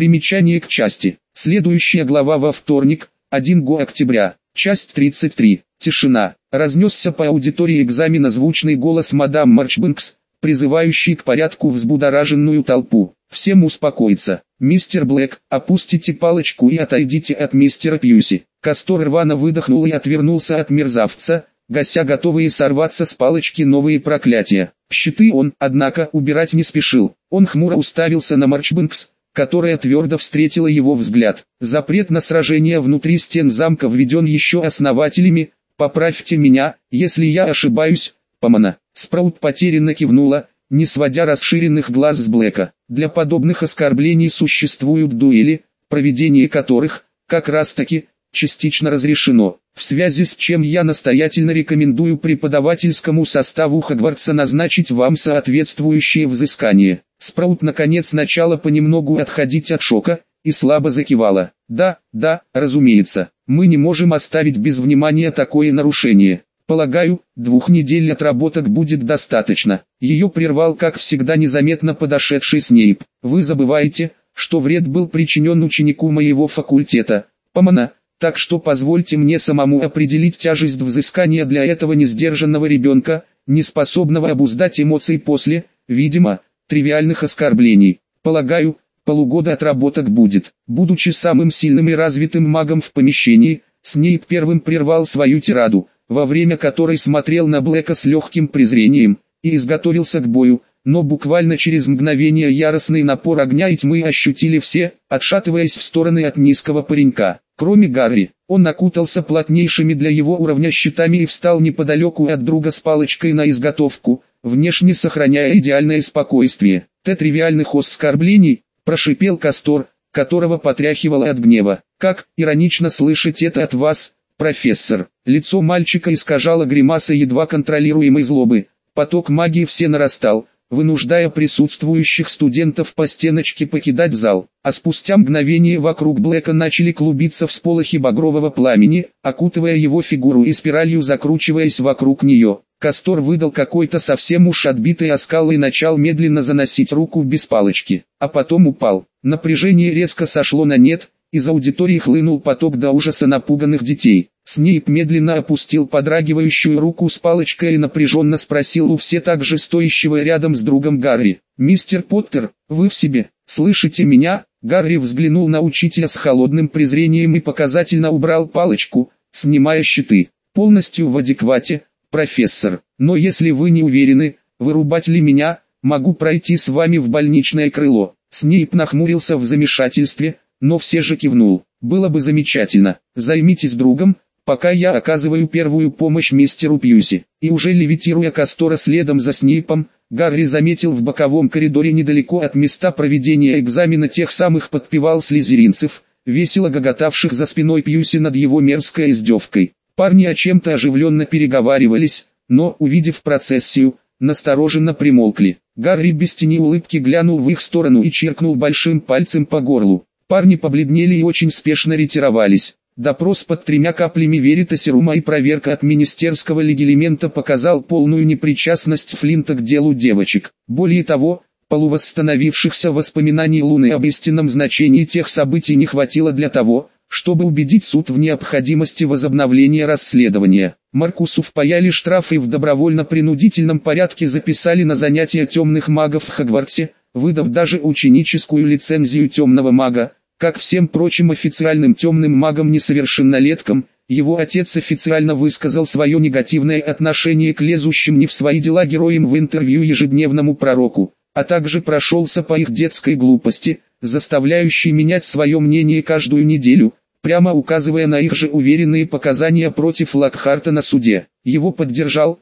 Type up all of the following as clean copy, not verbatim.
Примечание к части. Следующая глава во вторник, 1 октября. Часть 33. Тишина. Разнесся по аудитории экзамена звучный голос мадам Марчбэнкс, призывающий к порядку взбудораженную толпу. Всем успокоиться. Мистер Блэк, опустите палочку и отойдите от мистера Пьюси. Кастор рвано выдохнул и отвернулся от мерзавца, гася готовые сорваться с палочки новые проклятия. Щиты он, однако, убирать не спешил. Он хмуро уставился на Марчбэнкс, которая твердо встретила его взгляд. Запрет на сражение внутри стен замка введен еще основателями, поправьте меня, если я ошибаюсь, Помана. Спраут потерянно кивнула, не сводя расширенных глаз с Блэка. Для подобных оскорблений существуют дуэли, проведение которых, как раз таки, частично разрешено, в связи с чем я настоятельно рекомендую преподавательскому составу Хогвартса назначить вам соответствующее взыскание. Спраут наконец начала понемногу отходить от шока, и слабо закивала. Да, разумеется, мы не можем оставить без внимания такое нарушение. Полагаю, 2 недель отработок будет достаточно. Ее прервал как всегда незаметно подошедший Снейп. Вы забываете, что вред был причинен ученику моего факультета, Помана, так что позвольте мне самому определить тяжесть взыскания для этого несдержанного ребенка, не способного обуздать эмоции после, видимо, тривиальных оскорблений. Полагаю, полугода отработок будет. Будучи самым сильным и развитым магом в помещении, Снейп первым прервал свою тираду, во время которой смотрел на Блэка с легким презрением, и изготовился к бою, но буквально через мгновение яростный напор огня и тьмы ощутили все, отшатываясь в стороны от низкого паренька. Кроме Гарри, он окутался плотнейшими для его уровня щитами и встал неподалеку от друга с палочкой на изготовку, внешне сохраняя идеальное спокойствие. Тривиальных оскорблений, прошипел Кастор, которого потряхивало от гнева. Как иронично слышать это от вас, профессор. Лицо мальчика искажало гримаса едва контролируемой злобы. Поток магии все нарастал, вынуждая присутствующих студентов по стеночке покидать зал. А спустя мгновение вокруг Блэка начали клубиться всполохи багрового пламени, окутывая его фигуру и спиралью закручиваясь вокруг нее. Кастор выдал какой-то совсем уж отбитый оскал и начал медленно заносить руку без палочки, а потом упал. Напряжение резко сошло на нет, из аудитории хлынул поток до ужаса напуганных детей. Снейп медленно опустил подрагивающую руку с палочкой и напряженно спросил у все так же стоящего рядом с другом Гарри: «Мистер Поттер, вы в себе, слышите меня?» Гарри взглянул на учителя с холодным презрением и показательно убрал палочку, снимая щиты. «Полностью в адеквате, профессор, но если вы не уверены, вырубать ли меня, могу пройти с вами в больничное крыло». Снейп нахмурился в замешательстве, но все же кивнул. «Было бы замечательно. Займитесь другом, пока я оказываю первую помощь мистеру Пьюси». И уже левитируя Кастора следом за Снейпом, Гарри заметил в боковом коридоре недалеко от места проведения экзамена тех самых подпевал слизеринцев, весело гоготавших за спиной Пьюси над его мерзкой издевкой. Парни о чем-то оживленно переговаривались, но, увидев процессию, настороженно примолкли. Гарри без тени улыбки глянул в их сторону и чиркнул большим пальцем по горлу. Парни побледнели и очень спешно ретировались. Допрос под 3 каплями веритасирума и проверка от министерского легилимента показал полную непричастность Флинта к делу девочек. Более того, полувосстановившихся воспоминаний Луны об истинном значении тех событий не хватило для того, чтобы убедить суд в необходимости возобновления расследования. Маркусу впаяли штрафы и в добровольно-принудительном порядке записали на занятия темных магов в Хогвартсе, выдав даже ученическую лицензию темного мага. Как всем прочим официальным темным магам-несовершеннолеткам, его отец официально высказал свое негативное отношение к лезущим не в свои дела героям в интервью ежедневному пророку, а также прошелся по их детской глупости, заставляющей менять свое мнение каждую неделю, прямо указывая на их же уверенные показания против Локхарта на суде. Его поддержал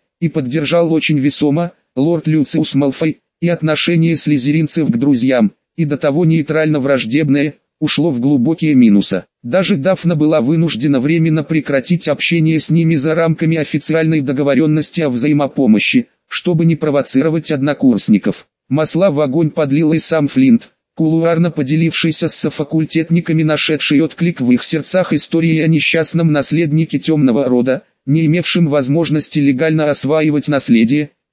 очень весомо, лорд Люциус Малфой, и отношение слизеринцев к друзьям, и до того нейтрально враждебное, ушло в глубокие минусы. Даже Дафна была вынуждена временно прекратить общение с ними за рамками официальной договоренности о взаимопомощи, чтобы не провоцировать однокурсников. Масла в огонь подлил и сам Флинт, кулуарно поделившийся с софакультетниками, нашедший отклик в их сердцах истории о несчастном наследнике темного рода, не имевшем возможности легально осваивать наследие,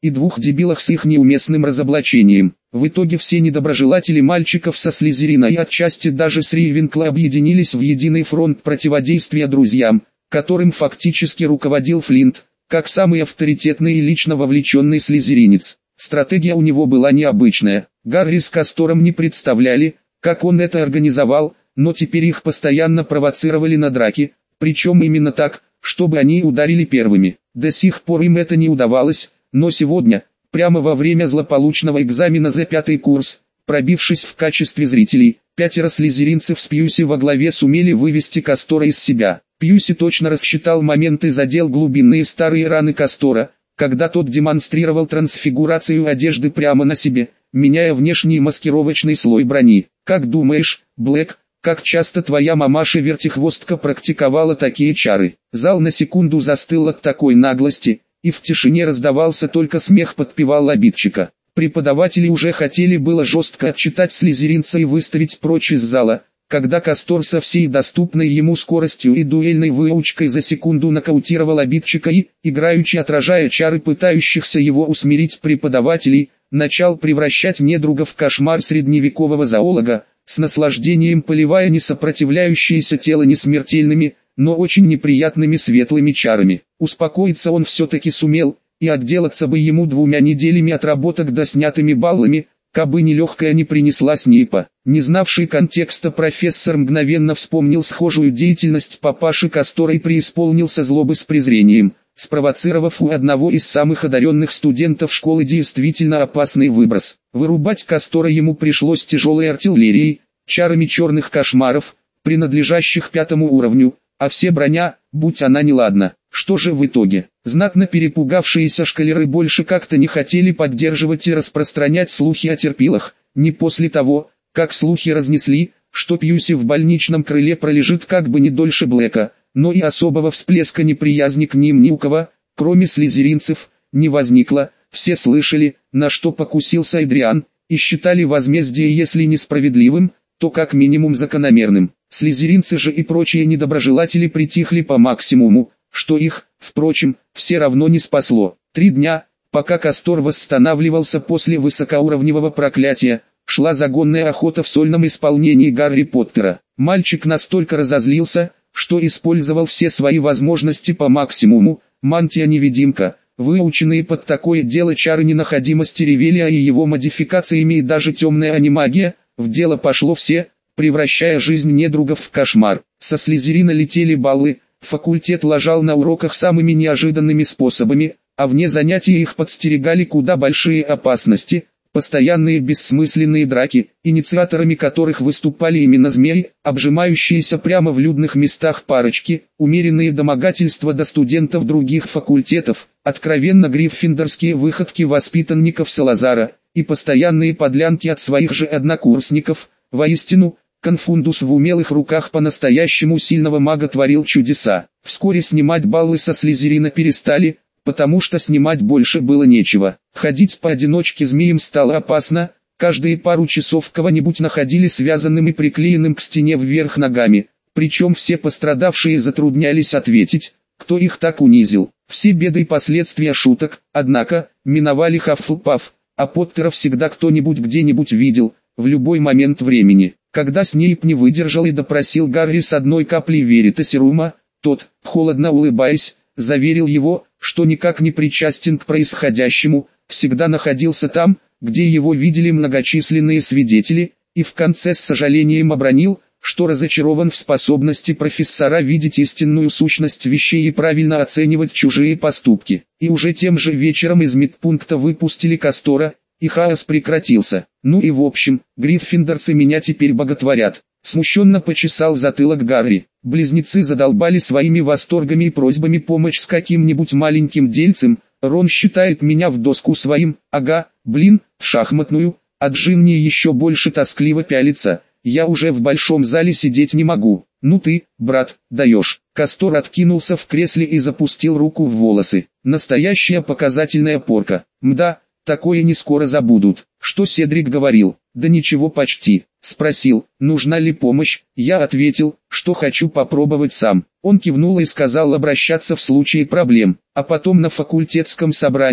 и двух дебилах с их неуместным разоблачением. В итоге все недоброжелатели мальчиков со Слизерина и отчасти даже с Рейвенкла объединились в единый фронт противодействия друзьям, которым фактически руководил Флинт, как самый авторитетный и лично вовлеченный слизеринец. Стратегия у него была необычная. Гарри с Кастором не представляли, как он это организовал, но теперь их постоянно провоцировали на драки, причем именно так, чтобы они ударили первыми. До сих пор им это не удавалось, но сегодня, прямо во время злополучного экзамена за 5-й курс, пробившись в качестве зрителей, 5 слизеринцев с Пьюси во главе сумели вывести Кастора из себя. Пьюси точно рассчитал момент и задел глубинные старые раны Кастора, когда тот демонстрировал трансфигурацию одежды прямо на себе, меняя внешний маскировочный слой брони. «Как думаешь, Блэк, как часто твоя мамаша-вертихвостка практиковала такие чары?» Зал на секунду застыл от такой наглости, и в тишине раздавался только смех подпевал обидчика. Преподаватели уже хотели было жестко отчитать слизеринца и выставить прочь из зала, когда Кастор со всей доступной ему скоростью и дуэльной выучкой за секунду нокаутировал обидчика и, играючи отражая чары пытающихся его усмирить преподавателей, начал превращать недруга в кошмар средневекового зоолога, с наслаждением поливая несопротивляющееся тело несмертельными, но очень неприятными светлыми чарами. Успокоиться он все-таки сумел, и отделаться бы ему 2 неделями отработок да снятыми баллами, кабы нелегкая не принесла Снейпа. Не знавший контекста профессор мгновенно вспомнил схожую деятельность папаши Кастора и преисполнился злобы с презрением, спровоцировав у одного из самых одаренных студентов школы действительно опасный выброс. Вырубать Кастора ему пришлось тяжелой артиллерией, чарами черных кошмаров, принадлежащих 5-му уровню, а все броня, будь она неладна. Что же в итоге? Знатно перепугавшиеся школяры больше как-то не хотели поддерживать и распространять слухи о терпилах, не после того, как слухи разнесли, что Пьюси в больничном крыле пролежит как бы не дольше Блэка, но и особого всплеска неприязни к ним ни у кого, кроме слизеринцев, не возникло. Все слышали, на что покусился Эдриан, и считали возмездие если несправедливым, то как минимум закономерным. Слизеринцы же и прочие недоброжелатели притихли по максимуму, что их, впрочем, все равно не спасло. 3 дня, пока Кастор восстанавливался после высокоуровневого проклятия, шла загонная охота в сольном исполнении Гарри Поттера. Мальчик настолько разозлился, что использовал все свои возможности по максимуму. Мантия-невидимка, выученные под такое дело чары ненаходимости Ревелия и его модификациями и даже темная анимагия, в дело пошло все, превращая жизнь недругов в кошмар. Со Слизерина летели баллы, факультет лажал на уроках самыми неожиданными способами, а вне занятий их подстерегали куда большие опасности, постоянные бессмысленные драки, инициаторами которых выступали именно змеи, обжимающиеся прямо в людных местах парочки, умеренные домогательства до студентов других факультетов, откровенно гриффиндорские выходки воспитанников Салазара, и постоянные подлянки от своих же однокурсников. Воистину, Конфундус в умелых руках по-настоящему сильного мага творил чудеса. Вскоре снимать баллы со Слизерина перестали, потому что снимать больше было нечего. Ходить поодиночке змеям стало опасно, каждые пару часов кого-нибудь находили связанным и приклеенным к стене вверх ногами, причем все пострадавшие затруднялись ответить, кто их так унизил. Все беды и последствия шуток, однако, миновали Хаффлпаф, а Поттера всегда кто-нибудь где-нибудь видел, в любой момент времени. Когда Снейп не выдержал и допросил Гарри с 1 каплей веритасирума, тот, холодно улыбаясь, заверил его, что никак не причастен к происходящему, всегда находился там, где его видели многочисленные свидетели, и в конце с сожалением обронил, что разочарован в способности профессора видеть истинную сущность вещей и правильно оценивать чужие поступки. И уже тем же вечером из медпункта выпустили Кастора, и хаос прекратился. Ну и в общем, гриффиндорцы меня теперь боготворят. Смущенно почесал затылок Гарри. Близнецы задолбали своими восторгами и просьбами помочь с каким-нибудь маленьким дельцем. Рон считает меня в доску своим, ага, блин, в шахматную, а Джинни еще больше тоскливо пялится. Я уже в большом зале сидеть не могу. Ну ты, брат, даешь. Кастор откинулся в кресле и запустил руку в волосы. Настоящая показательная порка. Мда, такое не скоро забудут. Что Седрик говорил? Да ничего почти. Спросил, нужна ли помощь, я ответил, что хочу попробовать сам. Он кивнул и сказал обращаться в случае проблем. А потом на факультетском собрании,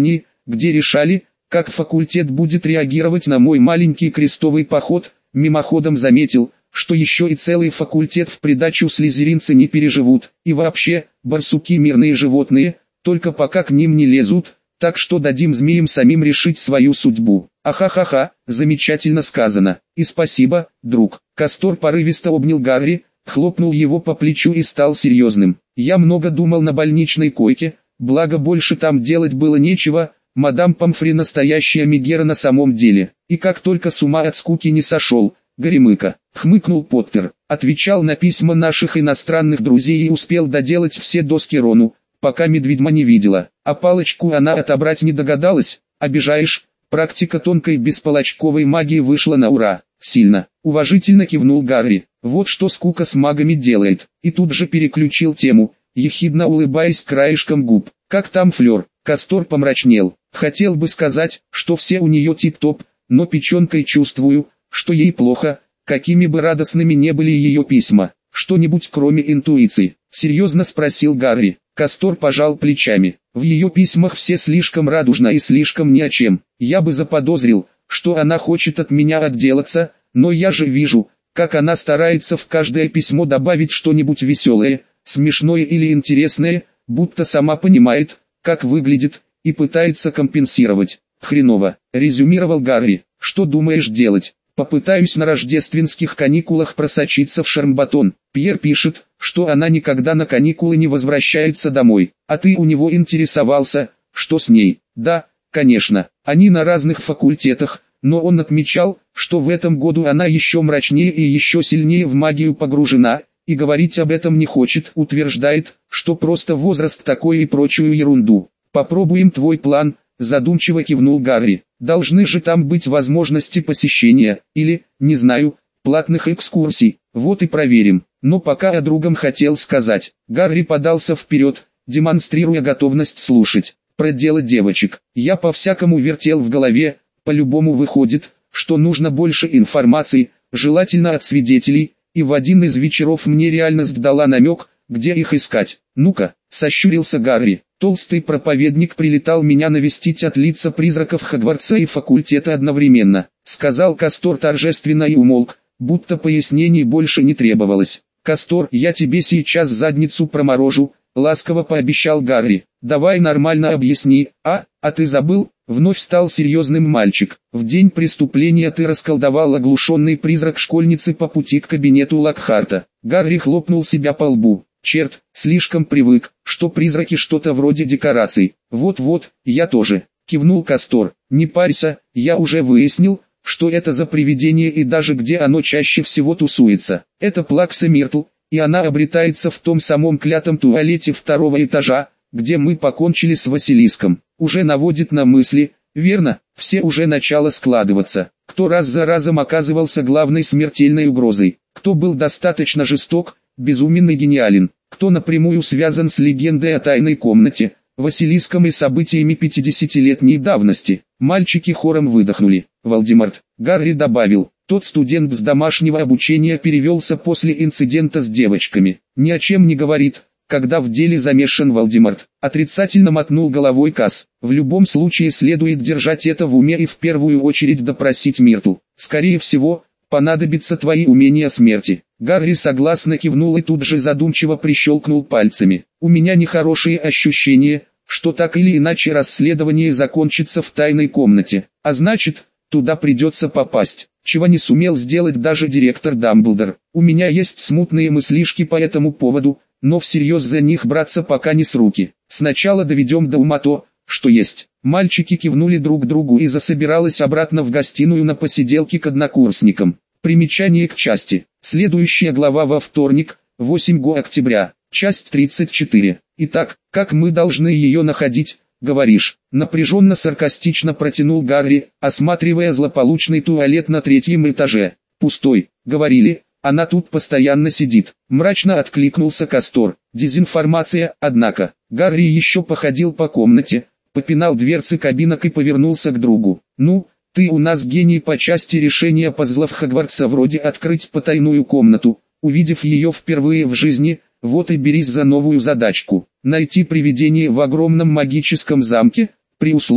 где решали, как факультет будет реагировать на мой маленький крестовый поход, мимоходом заметил, что еще и целый факультет в придачу слизеринцы не переживут, и вообще, барсуки мирные животные, только пока к ним не лезут, так что дадим змеям самим решить свою судьбу. Ахахаха, замечательно сказано, и спасибо, друг. Кастор порывисто обнял Гарри, хлопнул его по плечу и стал серьезным. Я много думал на больничной койке, благо больше там делать было нечего, мадам Помфри настоящая Мегера на самом деле. И как только с ума от скуки не сошел, горемыка, хмыкнул Поттер, отвечал на письма наших иностранных друзей и успел доделать все доски Рону, пока медведьма не видела, а палочку она отобрать не догадалась. Обижаешь, практика тонкой бесполочковой магии вышла на ура. Сильно, уважительно кивнул Гарри. Вот что скука с магами делает. И тут же переключил тему, ехидно улыбаясь краешком губ. Как там Флёр? Кастор помрачнел. Хотел бы сказать, что все у нее тип-топ, но печенкой чувствую, что ей плохо, какими бы радостными не были ее письма. Что-нибудь кроме интуиции? Серьезно спросил Гарри. Кастор пожал плечами. В ее письмах все слишком радужно и слишком ни о чем. Я бы заподозрил, что она хочет от меня отделаться, но я же вижу, как она старается в каждое письмо добавить что-нибудь веселое, смешное или интересное, будто сама понимает, как выглядит, и пытается компенсировать. Хреново, резюмировал Гарри. Что думаешь делать? Попытаюсь на рождественских каникулах просочиться в Шармбатон. Пьер пишет, что она никогда на каникулы не возвращается домой. А ты у него интересовался, что с ней? Да, конечно, они на разных факультетах, но он отмечал, что в этом году она еще мрачнее и еще сильнее в магию погружена, и говорить об этом не хочет, утверждает, что просто возраст такой и прочую ерунду. Попробуем твой план, задумчиво кивнул Гарри. Должны же там быть возможности посещения, или, не знаю, платных экскурсий, вот и проверим. Но пока о другом хотел сказать. Гарри подался вперед, демонстрируя готовность слушать. Про дело девочек. Я по-всякому вертел в голове, по-любому выходит, что нужно больше информации, желательно от свидетелей, и в один из вечеров мне реальность дала намек, где их искать. Ну-ка, сощурился Гарри. Толстый проповедник прилетал меня навестить от лица призраков Хогвартса и факультета одновременно, сказал Кастор торжественно и умолк, будто пояснений больше не требовалось. Кастор, я тебе сейчас задницу проморожу, ласково пообещал Гарри. Давай нормально объясни, а ты забыл? Вновь стал серьезным мальчик. В день преступления ты расколдовал оглушенный призрак школьницы по пути к кабинету Локхарта. Гарри хлопнул себя по лбу. Черт, слишком привык, что призраки что-то вроде декораций. Вот-вот, я тоже, кивнул Кастор. Не парься, я уже выяснил, что это за привидение и даже где оно чаще всего тусуется. Это Плакса Миртл, и она обретается в том самом клятом туалете второго этажа, где мы покончили с Василиском. Уже наводит на мысли, верно, все уже начало складываться. Кто раз за разом оказывался главной смертельной угрозой, кто был достаточно жесток, безумен и гениален, кто напрямую связан с легендой о тайной комнате, Василиском и событиями 50-летней давности. Мальчики хором выдохнули. Волдеморт. Гарри добавил, тот студент с домашнего обучения перевелся после инцидента с девочками. Ни о чем не говорит, когда в деле замешан Волдеморт. Отрицательно мотнул головой Касс. В любом случае следует держать это в уме и в первую очередь допросить Миртл. Скорее всего, понадобятся твои умения смерти. Гарри согласно кивнул и тут же задумчиво прищелкнул пальцами. У меня нехорошие ощущения, что так или иначе расследование закончится в тайной комнате, а значит, туда придется попасть, чего не сумел сделать даже директор Дамблдор. У меня есть смутные мыслишки по этому поводу, но всерьез за них браться пока не с руки. Сначала доведем до ума то, что есть. Мальчики кивнули друг другу и засобиралась обратно в гостиную на посиделки к однокурсникам. Примечание к части. Следующая глава во вторник, 8 октября, часть 34. Итак, как мы должны ее находить, говоришь? Напряженно-саркастично протянул Гарри, осматривая злополучный туалет на 3-м этаже. Пустой, говорили, она тут постоянно сидит. Мрачно откликнулся Кастор. Дезинформация, однако. Гарри еще походил по комнате, попинал дверцы кабинок и повернулся к другу. Ну, ты у нас гений по части решения пазлов Хогвартса, вроде открыть потайную комнату, увидев ее впервые в жизни, вот и берись за новую задачку. Найти привидение в огромном магическом замке, при условии,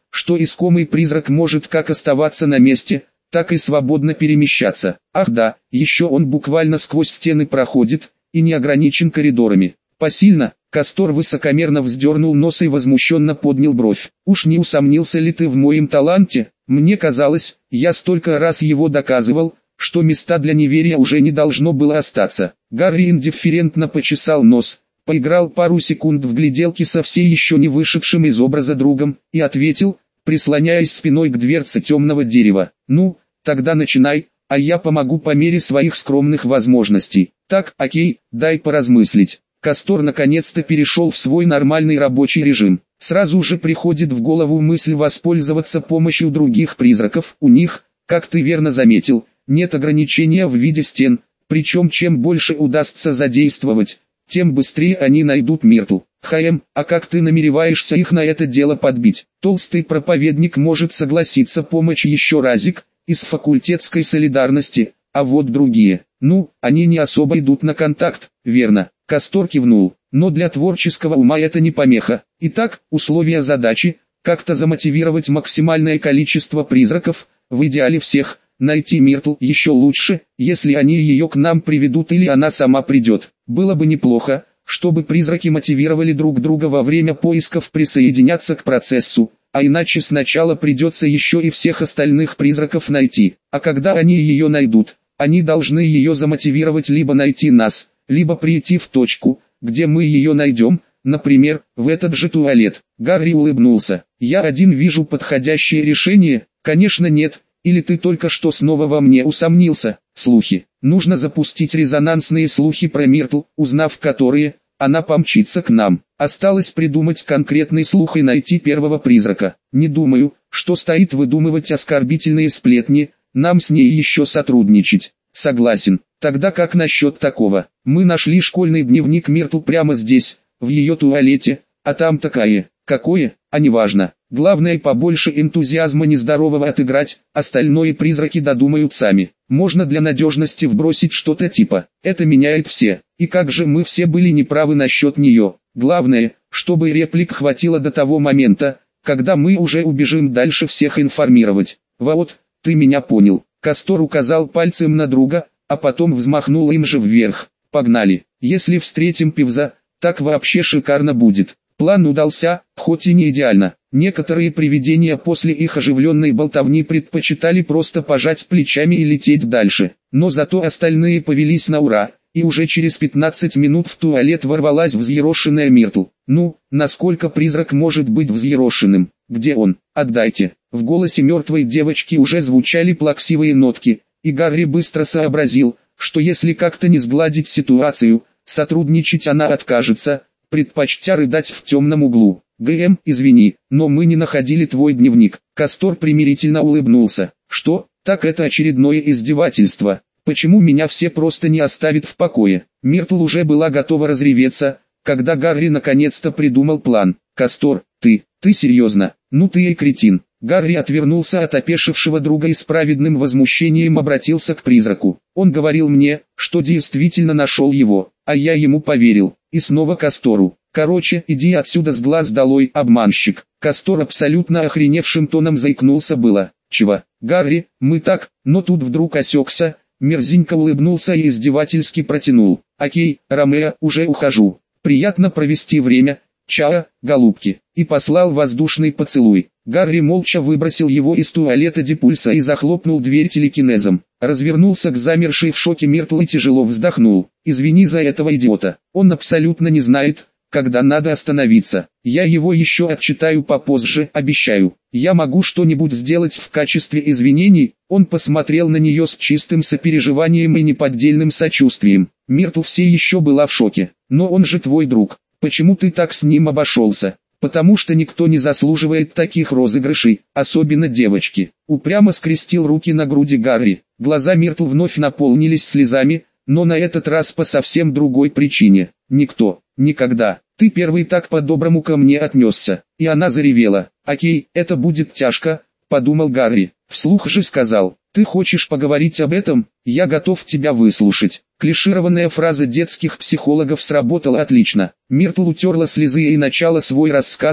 что искомый призрак может как оставаться на месте, так и свободно перемещаться. Ах да, еще он буквально сквозь стены проходит, и не ограничен коридорами. Посильно, Кастор высокомерно вздернул нос и возмущенно поднял бровь. Уж не усомнился ли ты в моем таланте? Мне казалось, я столько раз его доказывал, что места для неверия уже не должно было остаться. Гарри индифферентно почесал нос, поиграл пару секунд в гляделки со все еще не вышедшим из образа другом, и ответил, прислоняясь спиной к дверце темного дерева. Ну, тогда начинай, а я помогу по мере своих скромных возможностей. Так, окей, дай поразмыслить. Кастор наконец-то перешел в свой нормальный рабочий режим. Сразу же приходит в голову мысль воспользоваться помощью других призраков. У них, как ты верно заметил, нет ограничения в виде стен, причем чем больше удастся задействовать, тем быстрее они найдут Миртл. А как ты намереваешься их на это дело подбить? Толстый проповедник может согласиться помочь еще разик, из факультетской солидарности, а вот другие, они не особо идут на контакт, верно? Кастор кивнул, но для творческого ума это не помеха. Итак, условия задачи, как-то замотивировать максимальное количество призраков, в идеале всех, найти Миртл еще лучше, если они ее к нам приведут или она сама придет. Было бы неплохо, чтобы призраки мотивировали друг друга во время поисков присоединяться к процессу, а иначе сначала придется еще и всех остальных призраков найти. А когда они ее найдут, они должны ее замотивировать либо найти нас, либо прийти в точку, где мы ее найдем, например, в этот же туалет. Гарри улыбнулся. Я один вижу подходящее решение? Конечно нет, или ты только что снова во мне усомнился? Слухи. Нужно запустить резонансные слухи про Миртл, узнав которые, она помчится к нам. Осталось придумать конкретный слух и найти первого призрака. Не думаю, что стоит выдумывать оскорбительные сплетни, нам с ней еще сотрудничать. Согласен. Тогда как насчет такого? Мы нашли школьный дневник Миртл прямо здесь, в ее туалете, а там такая, какое, а неважно. Главное побольше энтузиазма нездорового отыграть, остальное призраки додумают сами. Можно для надежности вбросить что-то типа «это меняет все». И как же мы все были неправы насчет нее. Главное, чтобы реплик хватило до того момента, когда мы уже убежим дальше всех информировать. Вот, ты меня понял. Кастор указал пальцем на друга, а потом взмахнул им же вверх. Погнали. Если встретим Пивза, так вообще шикарно будет. План удался, хоть и не идеально. Некоторые привидения после их оживленной болтовни предпочитали просто пожать плечами и лететь дальше. Но зато остальные повелись на ура, и уже через 15 минут в туалет ворвалась взъерошенная Миртл. Насколько призрак может быть взъерошенным? Где он? Отдайте. В голосе мертвой девочки уже звучали плаксивые нотки, и Гарри быстро сообразил, что если как-то не сгладить ситуацию, сотрудничать она откажется, предпочтя рыдать в темном углу. Извини, но мы не находили твой дневник. Кастор примирительно улыбнулся. Что? Так это очередное издевательство. Почему меня все просто не оставят в покое? Миртл уже была готова разреветься, когда Гарри наконец-то придумал план. Кастор, ты серьезно? Ты и кретин. Гарри отвернулся от опешившего друга и с праведным возмущением обратился к призраку. Он говорил мне, что действительно нашел его, а я ему поверил. И снова Кастору. Короче, иди отсюда с глаз долой, обманщик. Кастор абсолютно охреневшим тоном заикнулся было. Чего? Гарри, мы так, но тут вдруг осекся, мерзенько улыбнулся и издевательски протянул. Окей, Ромео, уже ухожу. Приятно провести время. Чао, голубки. И послал воздушный поцелуй. Гарри молча выбросил его из туалета Дипульса и захлопнул дверь телекинезом. Развернулся к замершей в шоке Миртл и тяжело вздохнул. Извини за этого идиота. Он абсолютно не знает, когда надо остановиться. Я его еще отчитаю попозже, обещаю. Я могу что-нибудь сделать в качестве извинений? Он посмотрел на нее с чистым сопереживанием и неподдельным сочувствием. Миртл все еще была в шоке. Но он же твой друг. Почему ты так с ним обошелся? Потому что никто не заслуживает таких розыгрышей, особенно девочки. Упрямо скрестил руки на груди Гарри. Глаза Миртл вновь наполнились слезами, но на этот раз по совсем другой причине. Никто, никогда. Ты первый так по-доброму ко мне отнесся. И она заревела. Окей, это будет тяжко, подумал Гарри. Вслух же сказал. Ты хочешь поговорить об этом? Я готов тебя выслушать. Клишированная фраза детских психологов сработала отлично. Миртл утерла слезы и начала свой рассказ,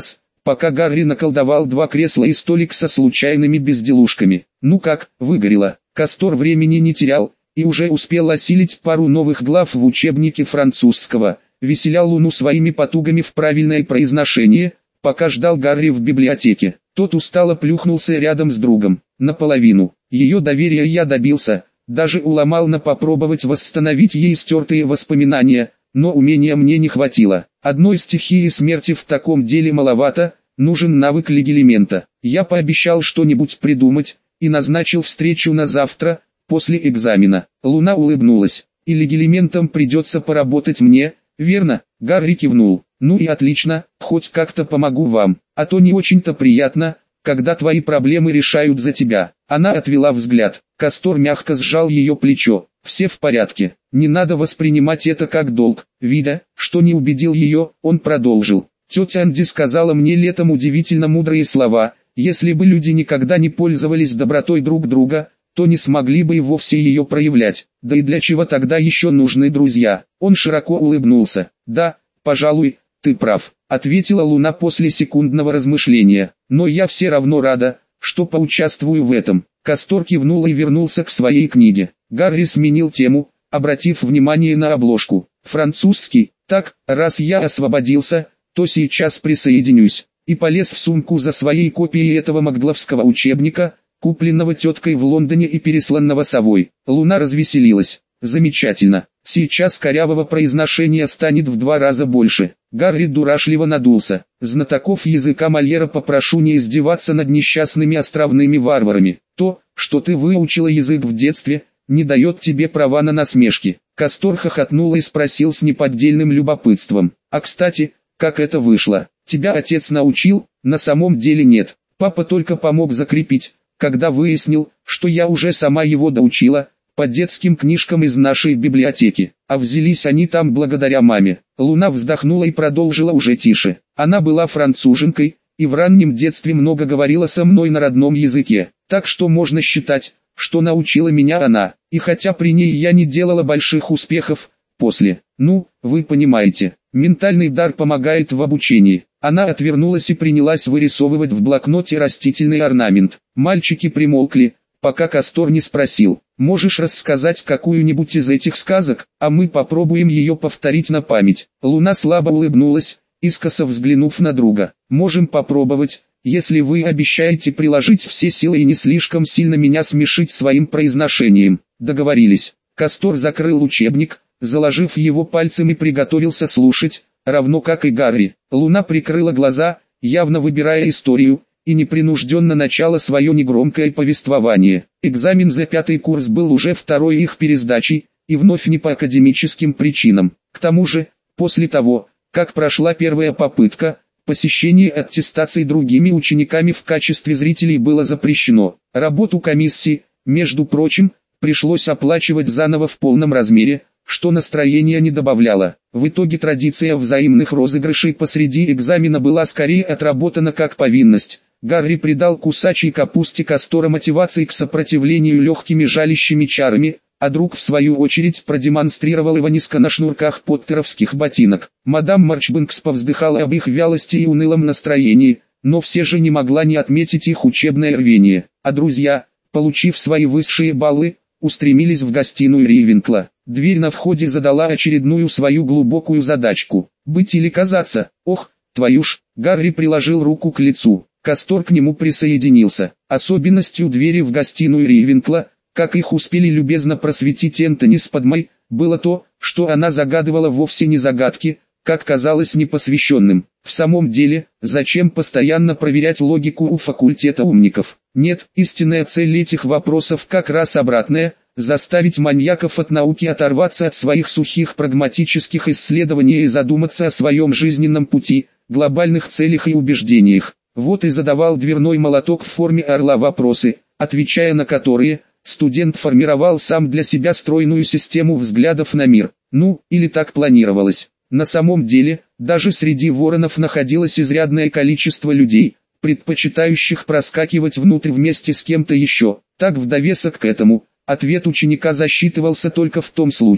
пока Гарри наколдовал 2 кресла и столик со случайными безделушками. Ну как, выгорело. Кастор времени не терял, и уже успел осилить пару новых глав в учебнике французского, веселял Луну своими потугами в правильное произношение, пока ждал Гарри в библиотеке. Тот устало плюхнулся рядом с другом. Наполовину. Ее доверия я добился, даже уломал на попробовать восстановить ей стертые воспоминания, но умения мне не хватило. Одной стихии смерти в таком деле маловато, нужен навык легилимента. Я пообещал что-нибудь придумать, и назначил встречу на завтра, после экзамена. Луна улыбнулась. И легилиментом придется поработать мне, верно? Гарри кивнул. Ну и отлично, хоть как-то помогу вам, а то не очень-то приятно, когда твои проблемы решают за тебя. Она отвела взгляд. Кастор мягко сжал ее плечо. Все в порядке. Не надо воспринимать это как долг. Видя, что не убедил ее, он продолжил. Тетя Анди сказала мне летом удивительно мудрые слова. Если бы люди никогда не пользовались добротой друг друга, то не смогли бы и вовсе ее проявлять. Да и для чего тогда еще нужны друзья? Он широко улыбнулся. Да, пожалуй, ты прав, ответила Луна после секундного размышления. Но я все равно рада, что поучаствую в этом. Кастор кивнул и вернулся к своей книге. Гарри сменил тему, обратив внимание на обложку. Французский, так, раз я освободился, то сейчас присоединюсь. И полез в сумку за своей копией этого магловского учебника, купленного теткой в Лондоне и пересланного совой. Луна развеселилась. Замечательно. Сейчас корявого произношения станет в 2 раза больше. Гарри дурашливо надулся. Знатоков языка Мольера попрошу не издеваться над несчастными островными варварами. То, что ты выучила язык в детстве, не дает тебе права на насмешки. Кастор хохотнул и спросил с неподдельным любопытством. А кстати, как это вышло? Тебя отец научил? На самом деле нет. Папа только помог закрепить, когда выяснил, что я уже сама его доучила, по детским книжкам из нашей библиотеки, а взялись они там благодаря маме. Луна вздохнула и продолжила уже тише. Она была француженкой, и в раннем детстве много говорила со мной на родном языке, так что можно считать, что научила меня она, и хотя при ней я не делала больших успехов, после, вы понимаете, ментальный дар помогает в обучении. Она отвернулась и принялась вырисовывать в блокноте растительный орнамент. Мальчики примолкли, пока Кастор не спросил: «Можешь рассказать какую-нибудь из этих сказок, а мы попробуем ее повторить на память?» Луна слабо улыбнулась, искоса взглянув на друга. «Можем попробовать, если вы обещаете приложить все силы и не слишком сильно меня смешить своим произношением». Договорились. Кастор закрыл учебник, заложив его пальцем и приготовился слушать, равно как и Гарри. Луна прикрыла глаза, явно выбирая историю, и непринужденно начала свое негромкое повествование. Экзамен за 5-й курс был уже 2-й их пересдачей, и вновь не по академическим причинам. К тому же, после того, как прошла первая попытка, посещение аттестаций другими учениками в качестве зрителей было запрещено. Работу комиссии, между прочим, пришлось оплачивать заново в полном размере, что настроения не добавляло. В итоге традиция взаимных розыгрышей посреди экзамена была скорее отработана как повинность. Гарри придал кусачей капусте Кастора мотивации к сопротивлению легкими жалящими чарами, а друг в свою очередь продемонстрировал его низко на шнурках поттеровских ботинок. Мадам Марчбэнкс повздыхала об их вялости и унылом настроении, но все же не могла не отметить их учебное рвение. А друзья, получив свои высшие баллы, устремились в гостиную Рейвенкла. Дверь на входе задала очередную свою глубокую задачку. Быть или казаться? Ох, твою ж! Гарри приложил руку к лицу. Кастор к нему присоединился. Особенностью двери в гостиную Рейвенкла, как их успели любезно просветить Энтони с Падмой, было то, что она загадывала вовсе не загадки, как казалось непосвященным. В самом деле, зачем постоянно проверять логику у факультета умников? Нет, истинная цель этих вопросов как раз обратная – заставить маньяков от науки оторваться от своих сухих прагматических исследований и задуматься о своем жизненном пути, глобальных целях и убеждениях. Вот и задавал дверной молоток в форме орла вопросы, отвечая на которые, студент формировал сам для себя стройную систему взглядов на мир. Или так планировалось. На самом деле, даже среди воронов находилось изрядное количество людей, предпочитающих проскакивать внутрь вместе с кем-то еще. Так в довесок к этому, ответ ученика засчитывался только в том случае,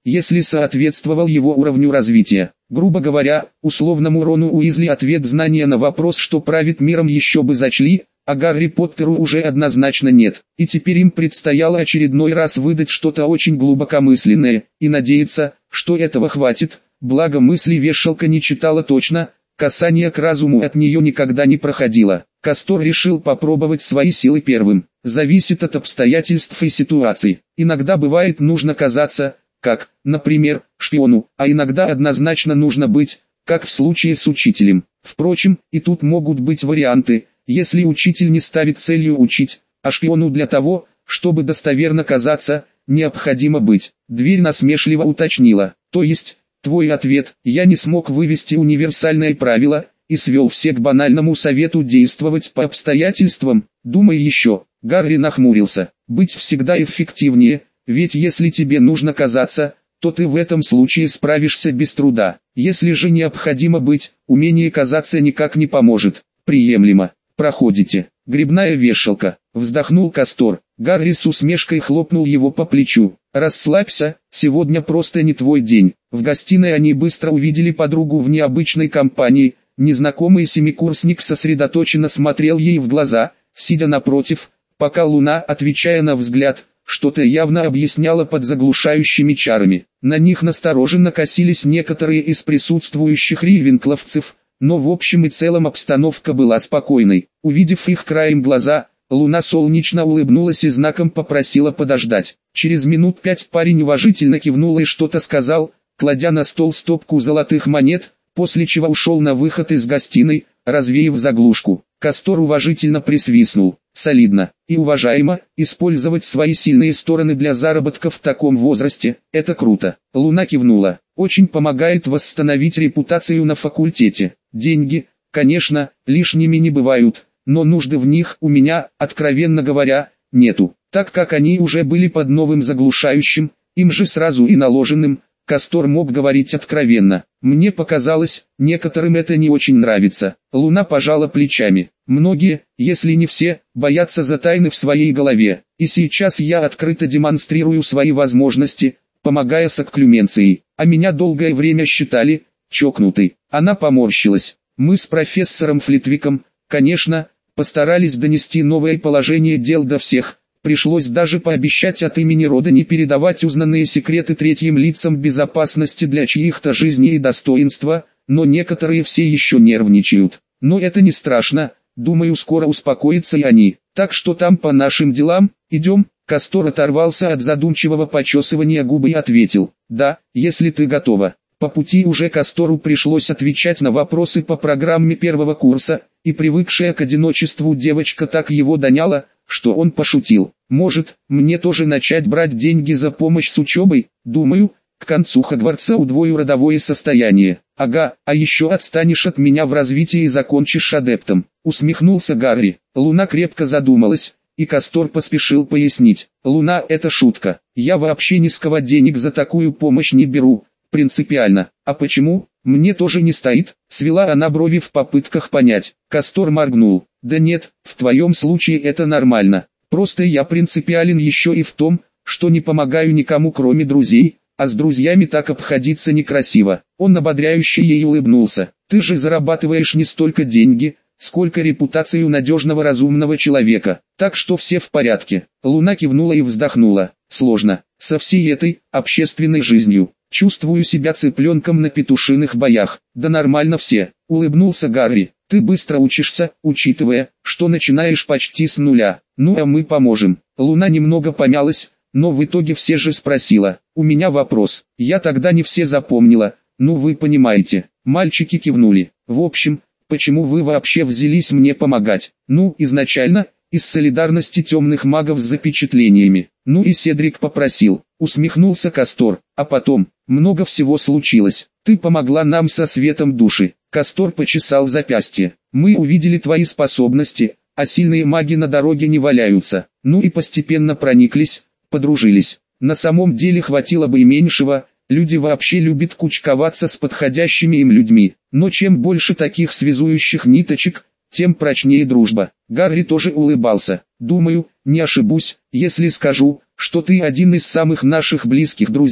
если соответствовал его уровню развития. Грубо говоря, условному Рону Уизли ответ знания на вопрос, что правит миром, еще бы зачли, а Гарри Поттеру уже однозначно нет. И теперь им предстояло очередной раз выдать что-то очень глубокомысленное, и надеяться, что этого хватит. Благо мысли вешалка не читала точно, касание к разуму от нее никогда не проходило. Кастор решил попробовать свои силы первым. Зависит от обстоятельств и ситуации. Иногда бывает нужно казаться, как, например, шпиону, а иногда однозначно нужно быть, как в случае с учителем. Впрочем, и тут могут быть варианты, если учитель не ставит целью учить, а шпиону для того, чтобы достоверно казаться, необходимо быть. Дверь насмешливо уточнила, то есть, твой ответ, я не смог вывести универсальное правило, и свел всех к банальному совету действовать по обстоятельствам. Думай еще. Гарри нахмурился. Быть всегда эффективнее, ведь если тебе нужно казаться, то ты в этом случае справишься без труда. Если же необходимо быть, умение казаться никак не поможет. Приемлемо. Проходите. Грибная вешалка. Вздохнул Кастор. Гарри с усмешкой хлопнул его по плечу. Расслабься, сегодня просто не твой день. В гостиной они быстро увидели подругу в необычной компании. Незнакомый семикурсник сосредоточенно смотрел ей в глаза, сидя напротив, пока Луна, отвечая на взгляд, что-то явно объясняла под заглушающими чарами. На них настороженно косились некоторые из присутствующих ривенкловцев, но в общем и целом обстановка была спокойной. Увидев их краем глаза, Луна солнечно улыбнулась и знаком попросила подождать. Через минут 5 парень уважительно кивнул и что-то сказал, кладя на стол стопку золотых монет, после чего ушел на выход из гостиной, развеяв заглушку. Кастор уважительно присвистнул. Солидно и уважаемо, использовать свои сильные стороны для заработка в таком возрасте, это круто. Луна кивнула. Очень помогает восстановить репутацию на факультете. Деньги, конечно, лишними не бывают, но нужды в них у меня, откровенно говоря, нету. Так как они уже были под новым заглушающим, им же сразу и наложенным, Кастор мог говорить откровенно. Мне показалось, некоторым это не очень нравится. Луна пожала плечами. Многие, если не все, боятся за тайны в своей голове. И сейчас я открыто демонстрирую свои возможности, помогая с окклюменцией. А меня долгое время считали чокнутой. Она поморщилась. Мы с профессором Флитвиком, конечно, постарались донести новое положение дел до всех. Пришлось даже пообещать от имени рода не передавать узнанные секреты третьим лицам безопасности для чьих-то жизни и достоинства, но некоторые все еще нервничают. Но это не страшно, думаю, скоро успокоятся и они. Так что там по нашим делам, идем? Кастор оторвался от задумчивого почесывания губы и ответил, да, если ты готова. По пути уже Кастору пришлось отвечать на вопросы по программе первого курса, и привыкшая к одиночеству девочка так его доняла, что он пошутил. Может, мне тоже начать брать деньги за помощь с учебой? Думаю, к концу Хогвартса удвою родовое состояние. Ага, а еще отстанешь от меня в развитии и закончишь адептом. Усмехнулся Гарри. Луна крепко задумалась, и Кастор поспешил пояснить. Луна, это шутка. Я вообще ни с кого денег за такую помощь не беру. Принципиально. А почему? Мне тоже не стоит. Свела она брови в попытках понять. Кастор моргнул. Да нет, в твоем случае это нормально. Просто я принципиален еще и в том, что не помогаю никому кроме друзей, а с друзьями так обходиться некрасиво. Он ободряюще ей улыбнулся. Ты же зарабатываешь не столько деньги, сколько репутацию надежного разумного человека. Так что все в порядке. Луна кивнула и вздохнула. Сложно. Со всей этой общественной жизнью. Чувствую себя цыпленком на петушиных боях. Да нормально все. Улыбнулся Гарри. Ты быстро учишься, учитывая, что начинаешь почти с нуля. Ну а мы поможем. Луна немного помялась, но в итоге все же спросила. У меня вопрос. Я тогда не все запомнила. Ну вы понимаете. Мальчики кивнули. В общем, почему вы вообще взялись мне помогать? Ну, изначально, из солидарности темных магов с запечатлениями. Ну и Седрик попросил. Усмехнулся Кастор. А потом, много всего случилось. Ты помогла нам со светом души. Кастор почесал запястье. Мы увидели твои способности, а сильные маги на дороге не валяются. Ну и постепенно прониклись, подружились. На самом деле хватило бы и меньшего. Люди вообще любят кучковаться с подходящими им людьми. Но чем больше таких связующих ниточек, тем прочнее дружба. Гарри тоже улыбался. Думаю, не ошибусь, если скажу, что ты один из самых наших близких друзей,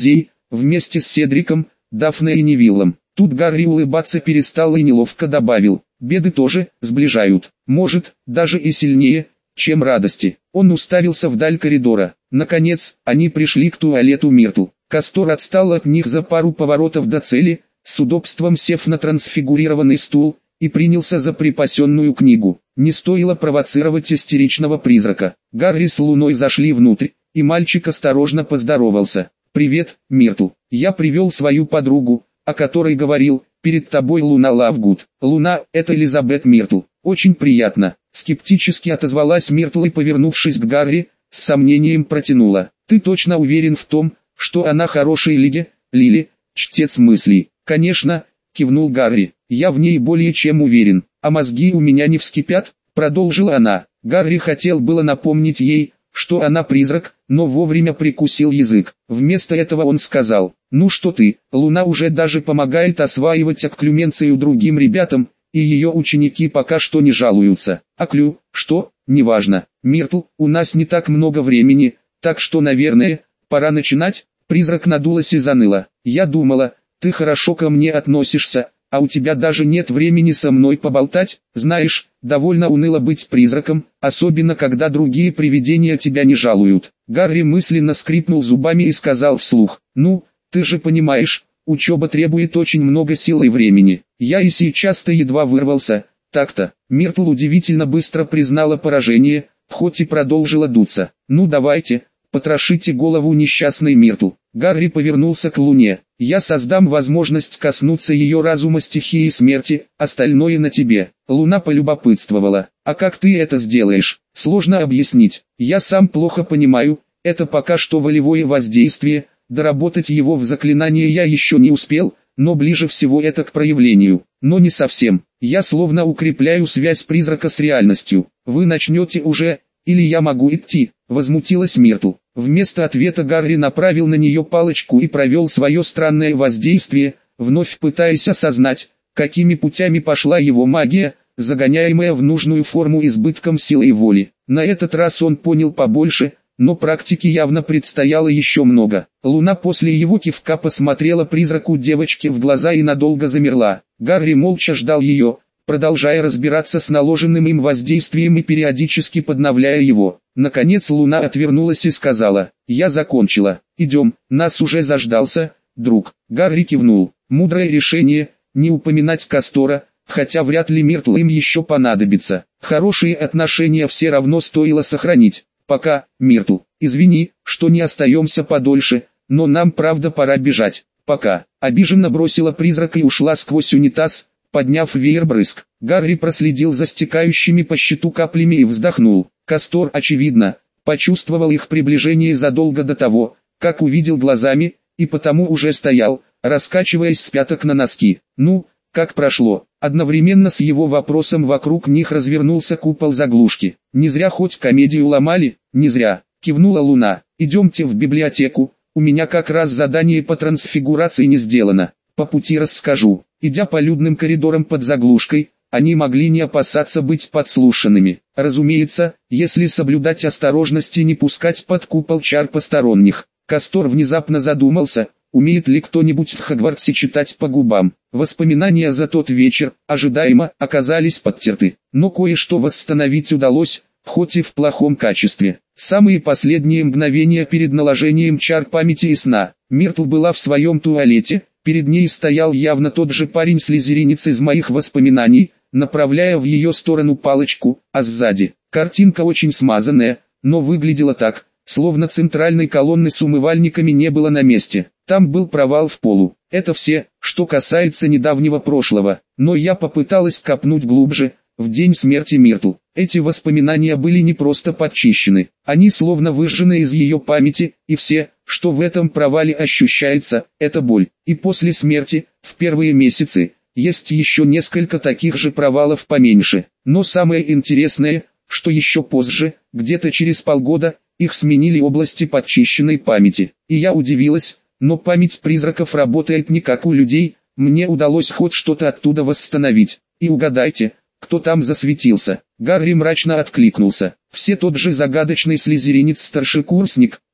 вместе с Седриком, Дафной и Невиллом. Тут Гарри улыбаться перестал и неловко добавил: беды тоже сближают, может, даже и сильнее, чем радости. Он уставился вдаль коридора. Наконец, они пришли к туалету Миртл. Кастор отстал от них за пару поворотов до цели, с удобством сев на трансфигурированный стул, и принялся за припасенную книгу. Не стоило провоцировать истеричного призрака. Гарри с Луной зашли внутрь, и мальчик осторожно поздоровался. «Привет, Миртл. Я привел свою подругу, о которой говорил, перед тобой Луна Лавгуд». «Луна, это Элизабет Миртл. Очень приятно», — скептически отозвалась Миртл и, повернувшись к Гарри, с сомнением протянула: «Ты точно уверен в том, что она хорошей лиги, Лили, чтец мыслей?» «Конечно», — кивнул Гарри, — «я в ней более чем уверен. А мозги у меня не вскипят?» — продолжила она. Гарри хотел было напомнить ей, что она призрак, но вовремя прикусил язык. Вместо этого он сказал: «Ну что ты, Луна уже даже помогает осваивать окклюменцию другим ребятам, и ее ученики пока что не жалуются». Что? Неважно. Миртл, у нас не так много времени, так что, наверное, пора начинать». Призрак надулась и заныла. «Я думала, ты хорошо ко мне относишься, а у тебя даже нет времени со мной поболтать. Знаешь, довольно уныло быть призраком, особенно когда другие привидения тебя не жалуют». Гарри мысленно скрипнул зубами и сказал вслух: «Ну, ты же понимаешь, учеба требует очень много сил и времени. Я и сейчас-то едва вырвался, так-то». Миртл удивительно быстро признала поражение, хоть и продолжила дуться. «Ну давайте, потрошите голову несчастной Миртл». Гарри повернулся к Луне. «Я создам возможность коснуться ее разума стихии смерти, остальное на тебе». Луна полюбопытствовала: «А как ты это сделаешь?» «Сложно объяснить. Я сам плохо понимаю, это пока что волевое воздействие, доработать его в заклинание я еще не успел, но ближе всего это к проявлению. Но не совсем. Я словно укрепляю связь призрака с реальностью. Вы начнете уже, или я могу идти?» — возмутилась Миртл. Вместо ответа Гарри направил на нее палочку и провел свое странное воздействие, вновь пытаясь осознать, какими путями пошла его магия, загоняемая в нужную форму избытком силы и воли. На этот раз он понял побольше, но практики явно предстояло еще много. Луна после его кивка посмотрела призраку девочки в глаза и надолго замерла. Гарри молча ждал ее, продолжая разбираться с наложенным им воздействием и периодически подновляя его. Наконец Луна отвернулась и сказала: «Я закончила. Идем, нас уже заждался, друг». Гарри кивнул. Мудрое решение, не упоминать Кастора, хотя вряд ли Миртл им еще понадобится. Хорошие отношения все равно стоило сохранить. «Пока, Миртл. Извини, что не остаемся подольше, но нам правда пора бежать. Пока». Обиженно бросила призрак и ушла сквозь унитаз, подняв веер брызг. Гарри проследил за стекающими по щиту каплями и вздохнул. Кастор, очевидно, почувствовал их приближение задолго до того, как увидел глазами, и потому уже стоял, раскачиваясь с пяток на носки. «Ну, как прошло?» Одновременно с его вопросом вокруг них развернулся купол заглушки. «Не зря хоть комедию ломали?» «Не зря», кивнула Луна. «Идемте в библиотеку, у меня как раз задание по трансфигурации не сделано. По пути расскажу». Идя по людным коридорам под заглушкой, они могли не опасаться быть подслушанными. Разумеется, если соблюдать осторожность и не пускать под купол чар посторонних. Кастор внезапно задумался, умеет ли кто-нибудь в Хогвартсе читать по губам. Воспоминания за тот вечер, ожидаемо, оказались подтерты. Но кое-что восстановить удалось, хоть и в плохом качестве. Самые последние мгновения перед наложением чар памяти и сна. Миртл была в своем туалете, перед ней стоял явно тот же парень-слизеринец из моих воспоминаний, направляя в ее сторону палочку, а сзади. Картинка очень смазанная, но выглядела так, словно центральной колонны с умывальниками не было на месте. Там был провал в полу. Это все, что касается недавнего прошлого. Но я попыталась копнуть глубже, в день смерти Миртл. Эти воспоминания были не просто подчищены, они словно выжжены из ее памяти, и все, что в этом провале ощущается, это боль. И после смерти, в первые месяцы, есть еще несколько таких же провалов поменьше. Но самое интересное, что еще позже, где-то через полгода, их сменили области подчищенной памяти. И я удивилась, но память призраков работает не как у людей, мне удалось хоть что-то оттуда восстановить. И угадайте, кто там засветился? Гарри мрачно откликнулся. Все тот же загадочный слизеринец-старшекурсник,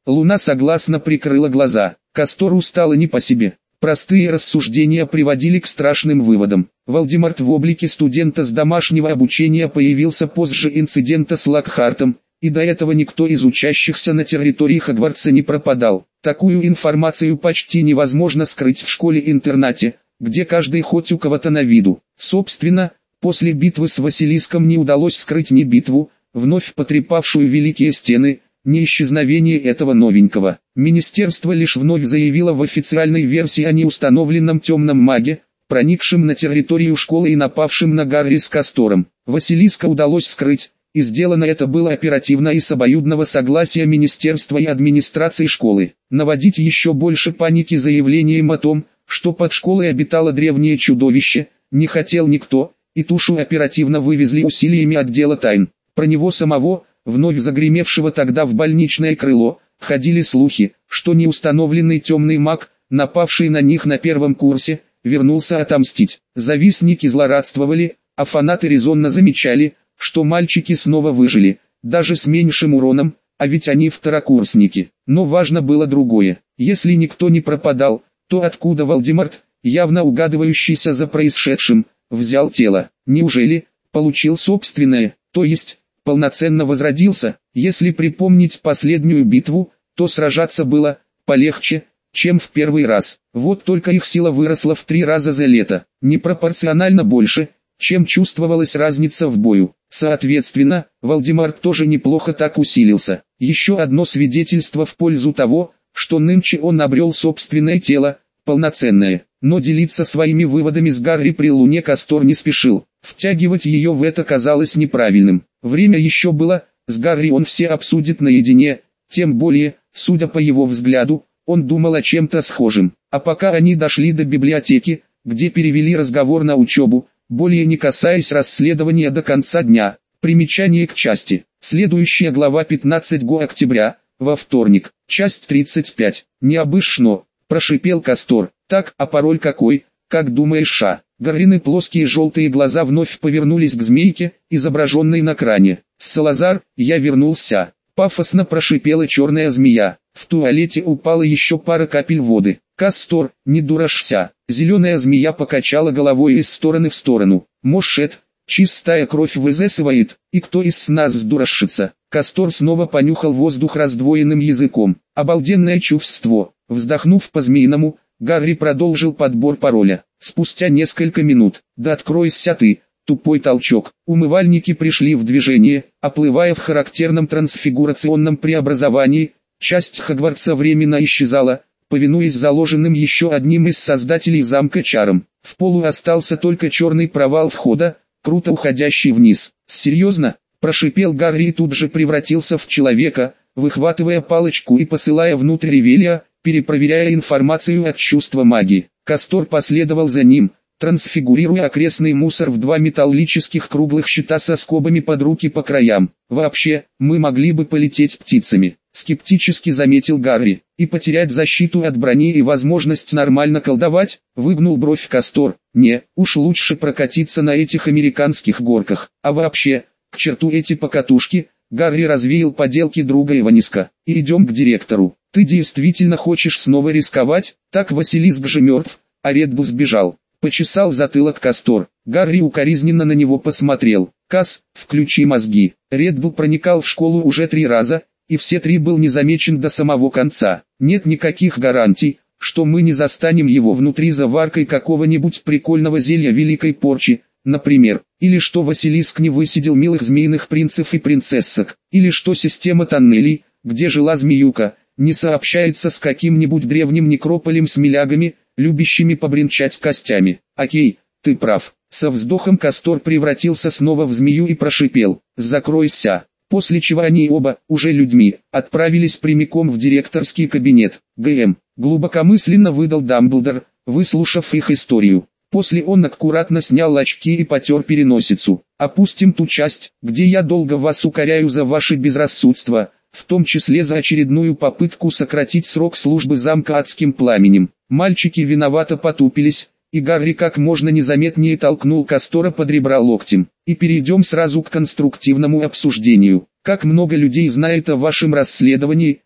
Луна согласно прикрыла глаза. Кастору стало не по себе. Простые рассуждения приводили к страшным выводам. Волдеморт в облике студента с домашнего обучения появился позже инцидента с Локхартом, и до этого никто из учащихся на территории Хогвартса не пропадал. Такую информацию почти невозможно скрыть в школе-интернате, где каждый хоть у кого-то на виду. Собственно, после битвы с Василиском не удалось скрыть ни битву, вновь потрепавшую Великие Стены, ни исчезновение этого новенького. Министерство лишь вновь заявило в официальной версии о неустановленном темном маге, проникшем на территорию школы и напавшем на Гарри с Кастором. Василиска удалось скрыть, и сделано это было оперативно и с обоюдного согласия министерства и администрации школы. Наводить еще больше паники заявлением о том, что под школой обитало древнее чудовище, не хотел никто, и тушу оперативно вывезли усилиями отдела тайн. Про него самого, вновь загремевшего тогда в больничное крыло, ходили слухи, что неустановленный темный маг, напавший на них на первом курсе, вернулся отомстить. Завистники злорадствовали, а фанаты резонно замечали, что мальчики снова выжили, даже с меньшим уроном, а ведь они второкурсники. Но важно было другое. Если никто не пропадал, то откуда Волдеморт, явно угадывающийся за происшедшим, взял тело? Неужели получил собственное, то есть полноценно возродился? Если припомнить последнюю битву, то сражаться было полегче, чем в первый раз. Вот только их сила выросла в 3 раза за лето, непропорционально больше, чем чувствовалась разница в бою. Соответственно, Волдеморт тоже неплохо так усилился. Еще одно свидетельство в пользу того, что нынче он обрел собственное тело, полноценное. Но делиться своими выводами с Гарри при Луне Кастор не спешил. Втягивать ее в это казалось неправильным. Время еще было, с Гарри он все обсудит наедине, тем более, судя по его взгляду, он думал о чем-то схожем. А пока они дошли до библиотеки, где перевели разговор на учебу, более не касаясь расследования до конца дня. Примечание к части. Следующая глава 15 октября, во вторник, часть 35. Необычно, прошипел Кастор. Так, а пароль какой, как думаешь, Ша? Гаррины плоские желтые глаза вновь повернулись к змейке, изображенной на кране. Салазар, я вернулся. Пафосно прошипела черная змея. В туалете упала еще пара капель воды. Кастор, не дурашься. Зеленая змея покачала головой из стороны в сторону. Может, чистая кровь высасывает, и кто из нас сдурашится? Кастор снова понюхал воздух раздвоенным языком. Обалденное чувство. Вздохнув по-змеиному, Гарри продолжил подбор пароля. Спустя несколько минут, да откройся ты, тупой толчок, умывальники пришли в движение, оплывая в характерном трансфигурационном преобразовании, часть Хогвартса временно исчезала, повинуясь заложенным еще одним из создателей замка чарам. В полу остался только черный провал входа, круто уходящий вниз. «Серьезно?» – прошипел Гарри и тут же превратился в человека, выхватывая палочку и посылая внутрь Ревелия, перепроверяя информацию от чувства магии. Кастор последовал за ним, трансфигурируя окрестный мусор в 2 металлических круглых щита со скобами под руки по краям. «Вообще, мы могли бы полететь птицами», — скептически заметил Гарри, «и потерять защиту от брони и возможность нормально колдовать», — выгнул бровь Кастор. «Не, уж лучше прокатиться на этих американских горках. А вообще, к черту эти покатушки», — Гарри развеял поделки друга Иваниска. «И идем к директору. Ты действительно хочешь снова рисковать? Так Василиск же мертв, а Редбл сбежал». Почесал затылок Кастор. Гарри укоризненно на него посмотрел. «Кас, включи мозги». Редбл проникал в школу уже 3 раза, и все 3 был незамечен до самого конца. Нет никаких гарантий, что мы не застанем его внутри заваркой какого-нибудь прикольного зелья великой порчи, например. Или что Василиск не высидел милых змеиных принцев и принцессок. Или что система тоннелей, где жила змеюка, не сообщается с каким-нибудь древним некрополем с милягами, любящими побренчать костями. Окей, ты прав. Со вздохом Кастор превратился снова в змею и прошипел: «Закройся». После чего они оба, уже людьми, отправились прямиком в директорский кабинет. ГМ. Глубокомысленно выдал Дамблдор, выслушав их историю. После он аккуратно снял очки и потер переносицу. «Опустим ту часть, где я долго вас укоряю за ваше безрассудство, в том числе за очередную попытку сократить срок службы замка адским пламенем». Мальчики виновато потупились, и Гарри как можно незаметнее толкнул Кастора под ребра локтем. «И перейдем сразу к конструктивному обсуждению. Как много людей знает о вашем расследовании,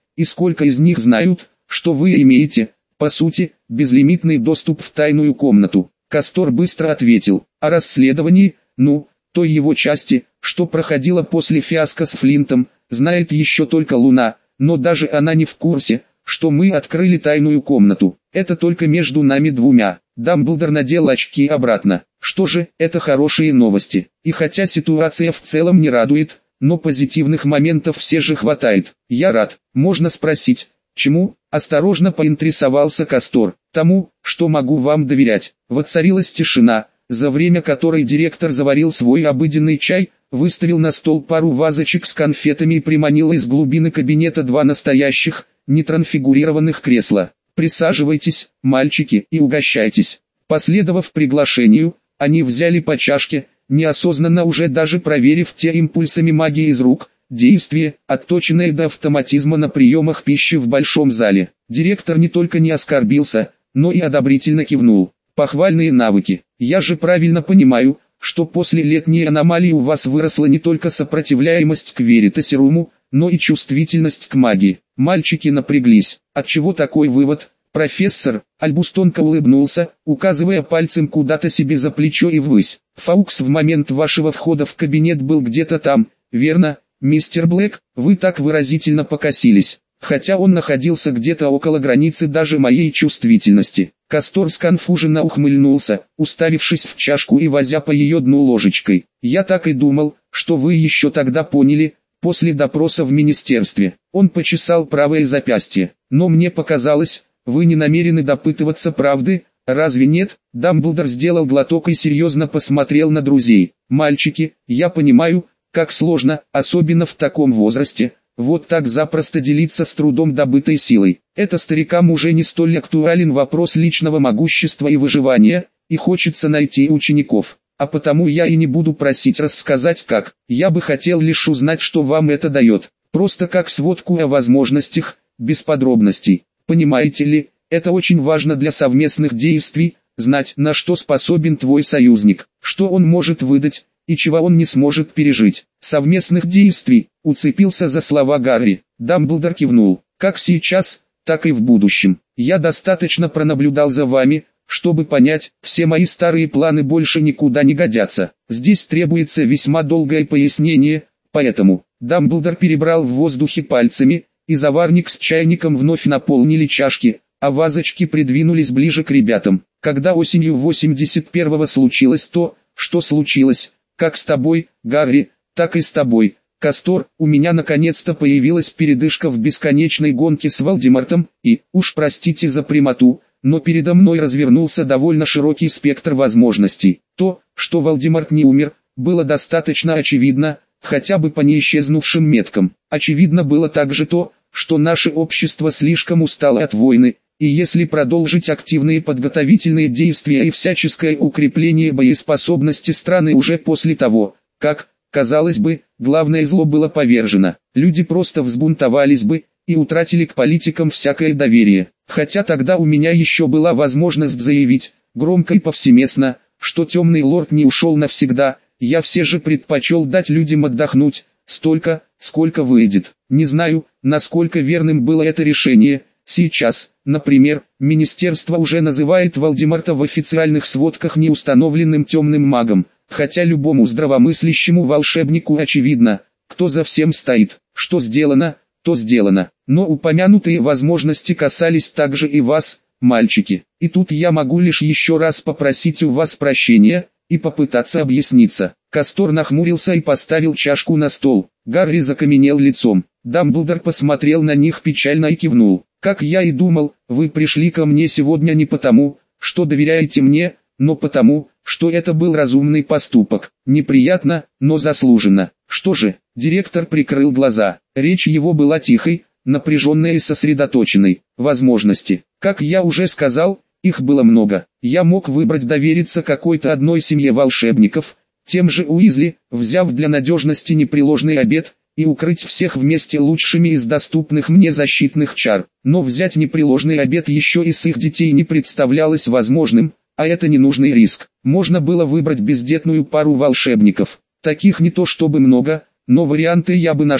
и сколько из них знают, что вы имеете, по сути, безлимитный доступ в тайную комнату. Кастор быстро ответил: о расследовании, той его части, что проходило после фиаско с Флинтом, знает еще только Луна, но даже она не в курсе, что мы открыли тайную комнату. Это только между нами двумя. Дамблдор надел очки обратно. Что же, это хорошие новости. И хотя ситуация в целом не радует, но позитивных моментов все же хватает. Я рад. Можно спросить, чему? Осторожно поинтересовался Кастор. Тому, что могу вам доверять. Воцарилась тишина, за время которой директор заварил свой обыденный чай, выставил на стол пару вазочек с конфетами и приманил из глубины кабинета два настоящих, нетрансфигурированных кресла. «Присаживайтесь, мальчики, и угощайтесь». Последовав приглашению, они взяли по чашке, неосознанно уже даже проверив те импульсами магии из рук, действие, отточенное до автоматизма на приемах пищи в большом зале. Директор не только не оскорбился, но и одобрительно кивнул. «Похвальные навыки. Я же правильно понимаю, что после летней аномалии у вас выросла не только сопротивляемость к веритасеруму, но и чувствительность к магии». Мальчики напряглись. Отчего такой вывод, профессор? Альбус тонко улыбнулся, указывая пальцем куда-то себе за плечо и ввысь. Фаукс в момент вашего входа в кабинет был где-то там, верно, мистер Блэк? Вы так выразительно покосились, хотя он находился где-то около границы даже моей чувствительности. Кастор сконфуженно ухмыльнулся, уставившись в чашку и возя по ее дну ложечкой. Я так и думал, что вы еще тогда поняли, после допроса в министерстве. Он почесал правое запястье. Но мне показалось, вы не намерены допытываться правды, разве нет? Дамблдор сделал глоток и серьезно посмотрел на друзей. Мальчики, я понимаю, как сложно, особенно в таком возрасте, вот так запросто делиться с трудом добытой силой. Это старикам уже не столь актуален вопрос личного могущества и выживания, и хочется найти учеников. А потому я и не буду просить рассказать как, я бы хотел лишь узнать, что вам это дает, просто как сводку о возможностях, без подробностей. Понимаете ли, это очень важно для совместных действий, знать, на что способен твой союзник, что он может выдать, и чего он не сможет пережить. Совместных действий, уцепился за слова Гарри. Дамблдор кивнул, как сейчас, так и в будущем. Я достаточно пронаблюдал за вами, чтобы понять, все мои старые планы больше никуда не годятся. Здесь требуется весьма долгое пояснение, поэтому Дамблдор перебрал в воздухе пальцами, и заварник с чайником вновь наполнили чашки, а вазочки придвинулись ближе к ребятам. Когда осенью 81-го случилось то, что случилось, как с тобой, Гарри, так и с тобой, Кастор, у меня наконец-то появилась передышка в бесконечной гонке с Волдемортом, и, уж простите за прямоту, но передо мной развернулся довольно широкий спектр возможностей. То, что Волдеморт не умер, было достаточно очевидно, хотя бы по неисчезнувшим меткам. Очевидно было также то, что наше общество слишком устало от войны, и если продолжить активные подготовительные действия и всяческое укрепление боеспособности страны уже после того, как, казалось бы, главное зло было повержено, люди просто взбунтовались бы, и утратили к политикам всякое доверие. Хотя тогда у меня еще была возможность заявить, громко и повсеместно, что темный лорд не ушел навсегда, я все же предпочел дать людям отдохнуть, столько, сколько выйдет. Не знаю, насколько верным было это решение. Сейчас, например, министерство уже называет Волдеморта в официальных сводках неустановленным темным магом, хотя любому здравомыслящему волшебнику очевидно, кто за всем стоит. Что сделано, то сделано. Но упомянутые возможности касались также и вас, мальчики. И тут я могу лишь еще раз попросить у вас прощения, и попытаться объясниться. Кастор нахмурился и поставил чашку на стол. Гарри закаменел лицом. Дамблдор посмотрел на них печально и кивнул. Как я и думал, вы пришли ко мне сегодня не потому, что доверяете мне, но потому, что это был разумный поступок. Неприятно, но заслуженно. Что же, директор прикрыл глаза. Речь его была тихой, напряженной и сосредоточенной. Возможности. Как я уже сказал, их было много. Я мог выбрать довериться какой-то одной семье волшебников, тем же Уизли, взяв для надежности непреложный обет, и укрыть всех вместе лучшими из доступных мне защитных чар. Но взять непреложный обет еще и с их детей не представлялось возможным, а это ненужный риск. Можно было выбрать бездетную пару волшебников. Таких не то чтобы много, но варианты я бы нашел,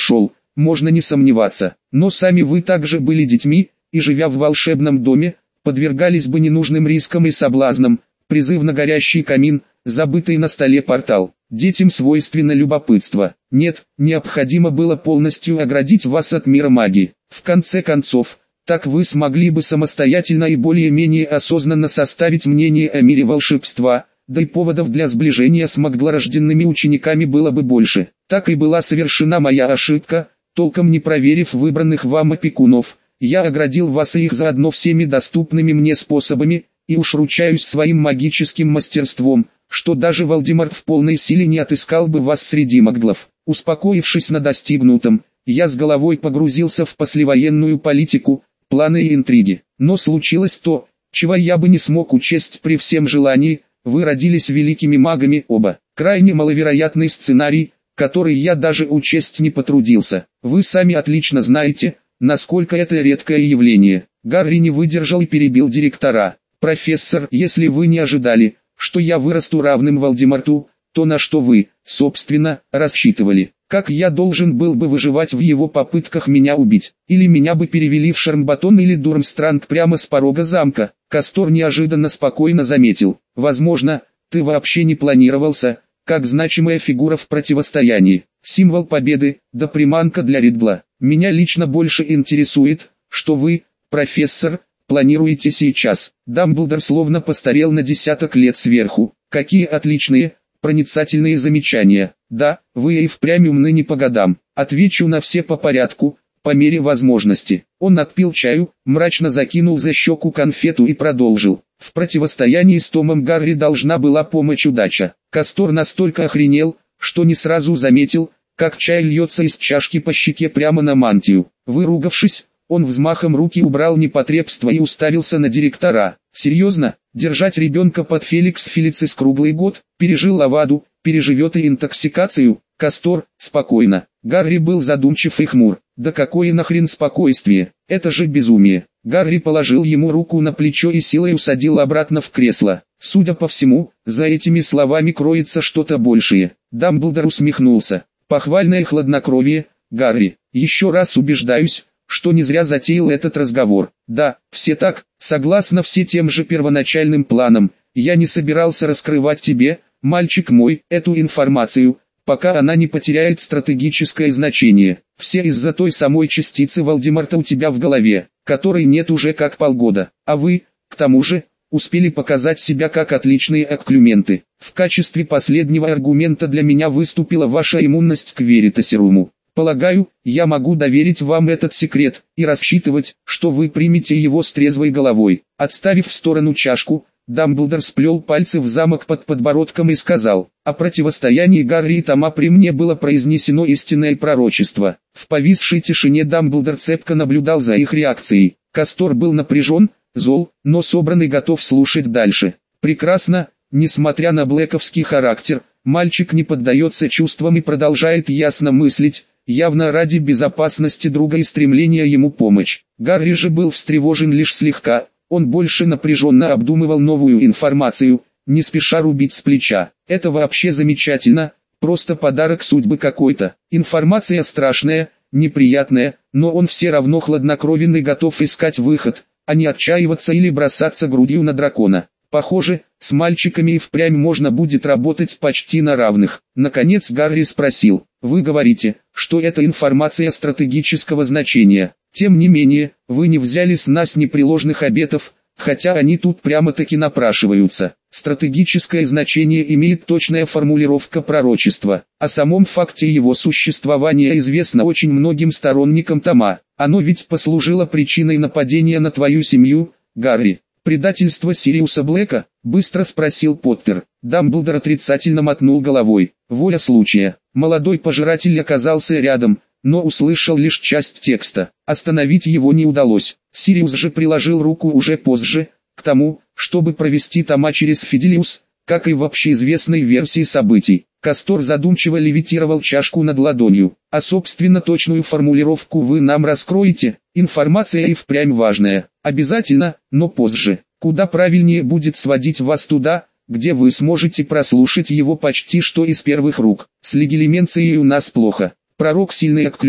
можно не сомневаться. Но сами вы также были детьми, и живя в волшебном доме, подвергались бы ненужным рискам и соблазнам, призыв на горящий камин, забытый на столе портал. Детям свойственно любопытство. Нет, необходимо было полностью оградить вас от мира магии. В конце концов, так вы смогли бы самостоятельно и более-менее осознанно составить мнение о мире волшебства, да и поводов для сближения с маглорожденными учениками было бы больше. Так и была совершена моя ошибка, толком не проверив выбранных вам опекунов. Я оградил вас и их заодно всеми доступными мне способами, и уж ручаюсь своим магическим мастерством, что даже Волдеморт в полной силе не отыскал бы вас среди маглов. Успокоившись на достигнутом, я с головой погрузился в послевоенную политику, планы и интриги. Но случилось то, чего я бы не смог учесть при всем желании. Вы родились великими магами оба. Крайне маловероятный сценарий, который я даже учесть не потрудился. Вы сами отлично знаете, насколько это редкое явление. Гарри не выдержал и перебил директора. Профессор, если вы не ожидали, что я вырасту равным Волдеморту, то на что вы, собственно, рассчитывали? Как я должен был бы выживать в его попытках меня убить? Или меня бы перевели в Шармбатон или Дурмстранг прямо с порога замка? Кастор неожиданно спокойно заметил. Возможно, ты вообще не планировался, как значимая фигура в противостоянии. Символ победы, да приманка для Ридла. Меня лично больше интересует, что вы, профессор, планируете сейчас. Дамблдор словно постарел на десяток лет сверху. Какие отличные, проницательные замечания. Да, вы и впрямь умны не по годам. Отвечу на все по порядку, по мере возможности. Он отпил чаю, мрачно закинул за щеку конфету и продолжил. В противостоянии с Томом Гарри должна была помочь удача. Кастор настолько охренел, что не сразу заметил, как чай льется из чашки по щеке прямо на мантию. Выругавшись, он взмахом руки убрал непотребство и уставился на директора. Серьезно, держать ребенка под Феликс Фелицис круглый год, пережил лаваду, переживет и интоксикацию? Кастор, спокойно. Гарри был задумчив и хмур. Да какое нахрен спокойствие, это же безумие. Гарри положил ему руку на плечо и силой усадил обратно в кресло. Судя по всему, за этими словами кроется что-то большее. Дамблдор усмехнулся. Похвальное хладнокровие, Гарри. Еще раз убеждаюсь, что не зря затеял этот разговор. Да, все так, согласно все тем же первоначальным планам. Я не собирался раскрывать тебе, мальчик мой, эту информацию, пока она не потеряет стратегическое значение. Все из-за той самой частицы Волдеморта у тебя в голове, которой нет уже как полгода. А вы, к тому же, успели показать себя как отличные окклюменты. В качестве последнего аргумента для меня выступила ваша иммунность к Веритасеруму. Полагаю, я могу доверить вам этот секрет, и рассчитывать, что вы примете его с трезвой головой. Отставив в сторону чашку, Дамблдор сплел пальцы в замок под подбородком и сказал: о противостоянии Гарри и Тома при мне было произнесено истинное пророчество. В повисшей тишине Дамблдор цепко наблюдал за их реакцией. Кастор был напряжен, зол, но собран и готов слушать дальше. Прекрасно, несмотря на блэковский характер, мальчик не поддается чувствам и продолжает ясно мыслить, явно ради безопасности друга и стремления ему помочь. Гарри же был встревожен лишь слегка, он больше напряженно обдумывал новую информацию, не спеша рубить с плеча. Это вообще замечательно, просто подарок судьбы какой-то. Информация страшная, неприятная, но он все равно хладнокровен и готов искать выход, а не отчаиваться или бросаться грудью на дракона. Похоже, с мальчиками и впрямь можно будет работать почти на равных. Наконец Гарри спросил: вы говорите, что это информация стратегического значения. Тем не менее, вы не взяли с нас непреложных обетов, хотя они тут прямо-таки напрашиваются. Стратегическое значение имеет точная формулировка пророчества. О самом факте его существования известно очень многим сторонникам Тома. Оно ведь послужило причиной нападения на твою семью, Гарри. «Предательство Сириуса Блэка?» — быстро спросил Поттер. Дамблдор отрицательно мотнул головой. Воля случая. Молодой пожиратель оказался рядом, но услышал лишь часть текста. Остановить его не удалось. Сириус же приложил руку уже позже, к тому, чтобы провести Тома через Фиделиус, как и в общеизвестной версии событий. Кастор задумчиво левитировал чашку над ладонью. А собственно точную формулировку вы нам раскроете? Информация и впрямь важная. Обязательно, но позже. Куда правильнее будет сводить вас туда, где вы сможете прослушать его почти что из первых рук. С легилименцией у нас плохо. Пророк сильный окклюмент,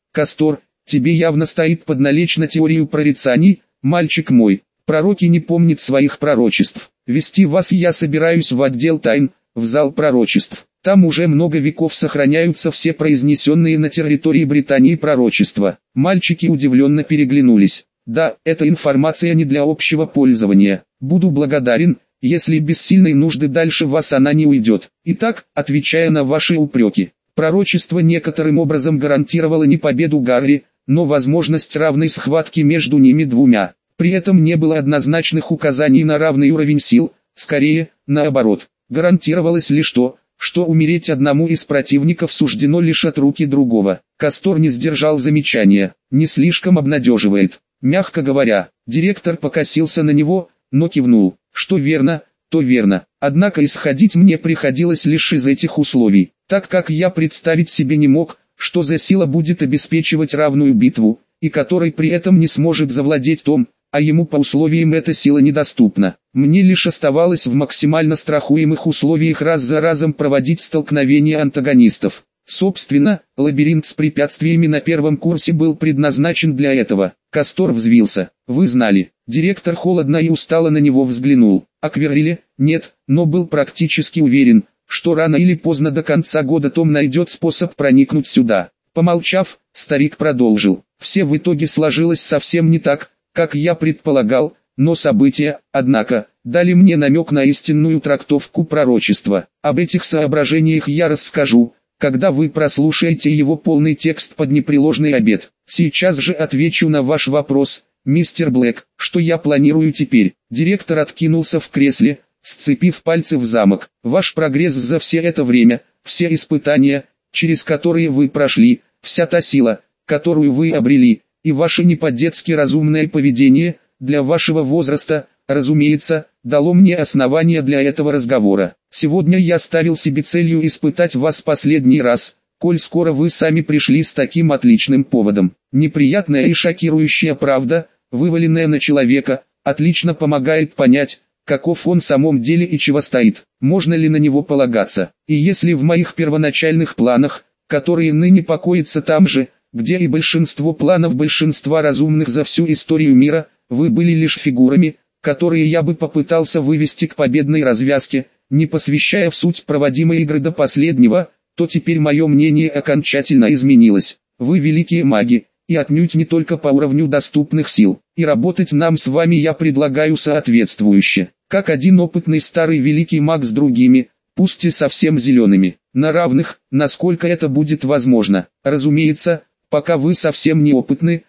Кастор, тебе явно стоит подналечь на теорию прорицаний, мальчик мой. Пророки не помнят своих пророчеств. Вести вас я собираюсь в отдел тайн, в зал пророчеств. Там уже много веков сохраняются все произнесенные на территории Британии пророчества. Мальчики удивленно переглянулись. Да, эта информация не для общего пользования. Буду благодарен, если без сильной нужды дальше вас она не уйдет. Итак, отвечая на ваши упреки, пророчество некоторым образом гарантировало не победу Гарри, но возможность равной схватки между ними двумя. При этом не было однозначных указаний на равный уровень сил, скорее, наоборот. Гарантировалось лишь то, что умереть одному из противников суждено лишь от руки другого. Кастор не сдержал замечания, не слишком обнадеживает. Мягко говоря, директор покосился на него, но кивнул. Что верно, то верно. Однако исходить мне приходилось лишь из этих условий, так как я представить себе не мог, что за сила будет обеспечивать равную битву, и которой при этом не сможет завладеть Том, а ему по условиям эта сила недоступна. Мне лишь оставалось в максимально страхуемых условиях раз за разом проводить столкновения антагонистов. Собственно, лабиринт с препятствиями на первом курсе был предназначен для этого. Кастор взвился. Вы знали. Директор холодно и устало на него взглянул. О Квирреле? Нет, но был практически уверен, что рано или поздно до конца года Том найдет способ проникнуть сюда. Помолчав, старик продолжил. Все в итоге сложилось совсем не так, как я предполагал, но события, однако, дали мне намек на истинную трактовку пророчества. Об этих соображениях я расскажу, когда вы прослушаете его полный текст под непреложный обет. Сейчас же отвечу на ваш вопрос, мистер Блэк, что я планирую теперь. Директор откинулся в кресле, сцепив пальцы в замок. Ваш прогресс за все это время, все испытания, через которые вы прошли, вся та сила, которую вы обрели, и ваше не по-детски разумное поведение, для вашего возраста, разумеется, дало мне основания для этого разговора. Сегодня я ставил себе целью испытать вас последний раз, коль скоро вы сами пришли с таким отличным поводом. Неприятная и шокирующая правда, вываленная на человека, отлично помогает понять, каков он в самом деле и чего стоит, можно ли на него полагаться. И если в моих первоначальных планах, которые ныне покоятся там же, где и большинство планов большинства разумных за всю историю мира, вы были лишь фигурами, которые я бы попытался вывести к победной развязке, не посвящая в суть проводимой игры до последнего, то теперь мое мнение окончательно изменилось. Вы великие маги, и отнюдь не только по уровню доступных сил, и работать нам с вами я предлагаю соответствующе, как один опытный старый великий маг с другими, пусть и совсем зелеными, на равных, насколько это будет возможно. Разумеется, пока вы совсем неопытны,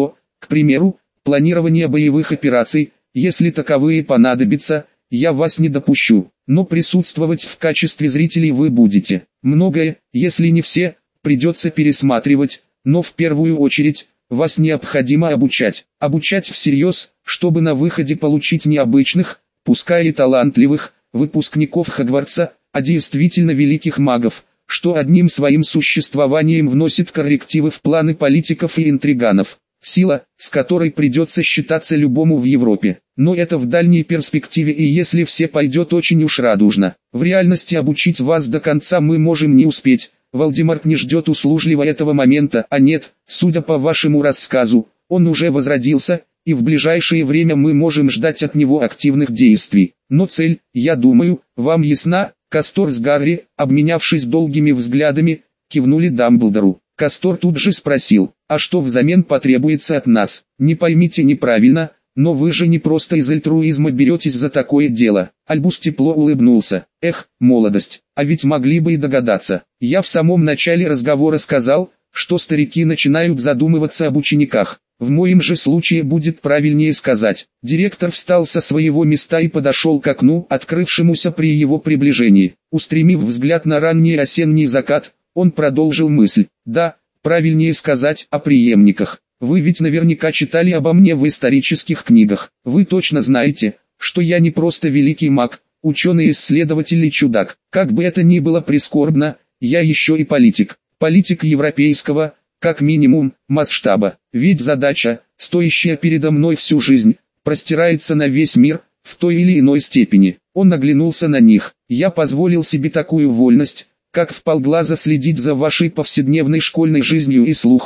к примеру, планирования боевых операций, если таковые понадобятся, я вас не допущу, но присутствовать в качестве зрителей вы будете. Многое, если не все, придется пересматривать, но в первую очередь, вас необходимо обучать. Обучать всерьез, чтобы на выходе получить необычных, пускай и талантливых, выпускников Хогвартса, а действительно великих магов, что одним своим существованием вносит коррективы в планы политиков и интриганов. Сила, с которой придется считаться любому в Европе. Но это в дальней перспективе, и если все пойдет очень уж радужно. В реальности обучить вас до конца мы можем не успеть. Волдеморт не ждет услужливо этого момента, а нет, судя по вашему рассказу, он уже возродился, и в ближайшее время мы можем ждать от него активных действий. Но цель, я думаю, вам ясна. Кастор с Гарри, обменявшись долгими взглядами, кивнули Дамблдору. Кастор тут же спросил, а что взамен потребуется от нас? Не поймите неправильно, но вы же не просто из альтруизма беретесь за такое дело. Альбус тепло улыбнулся. Эх, молодость, а ведь могли бы и догадаться. Я в самом начале разговора сказал, что старики начинают задумываться об учениках. В моем же случае будет правильнее сказать. Директор встал со своего места и подошел к окну, открывшемуся при его приближении. Устремив взгляд на ранний осенний закат, он продолжил мысль. Да, правильнее сказать о преемниках. Вы ведь наверняка читали обо мне в исторических книгах. Вы точно знаете, что я не просто великий маг, ученый-исследователь и чудак. Как бы это ни было прискорбно, я еще и политик. Политик европейского, как минимум, масштаба. Ведь задача, стоящая передо мной всю жизнь, простирается на весь мир, в той или иной степени. Он оглянулся на них. Я позволил себе такую вольность, как вполглаза следить за вашей повседневной школьной жизнью и слухами,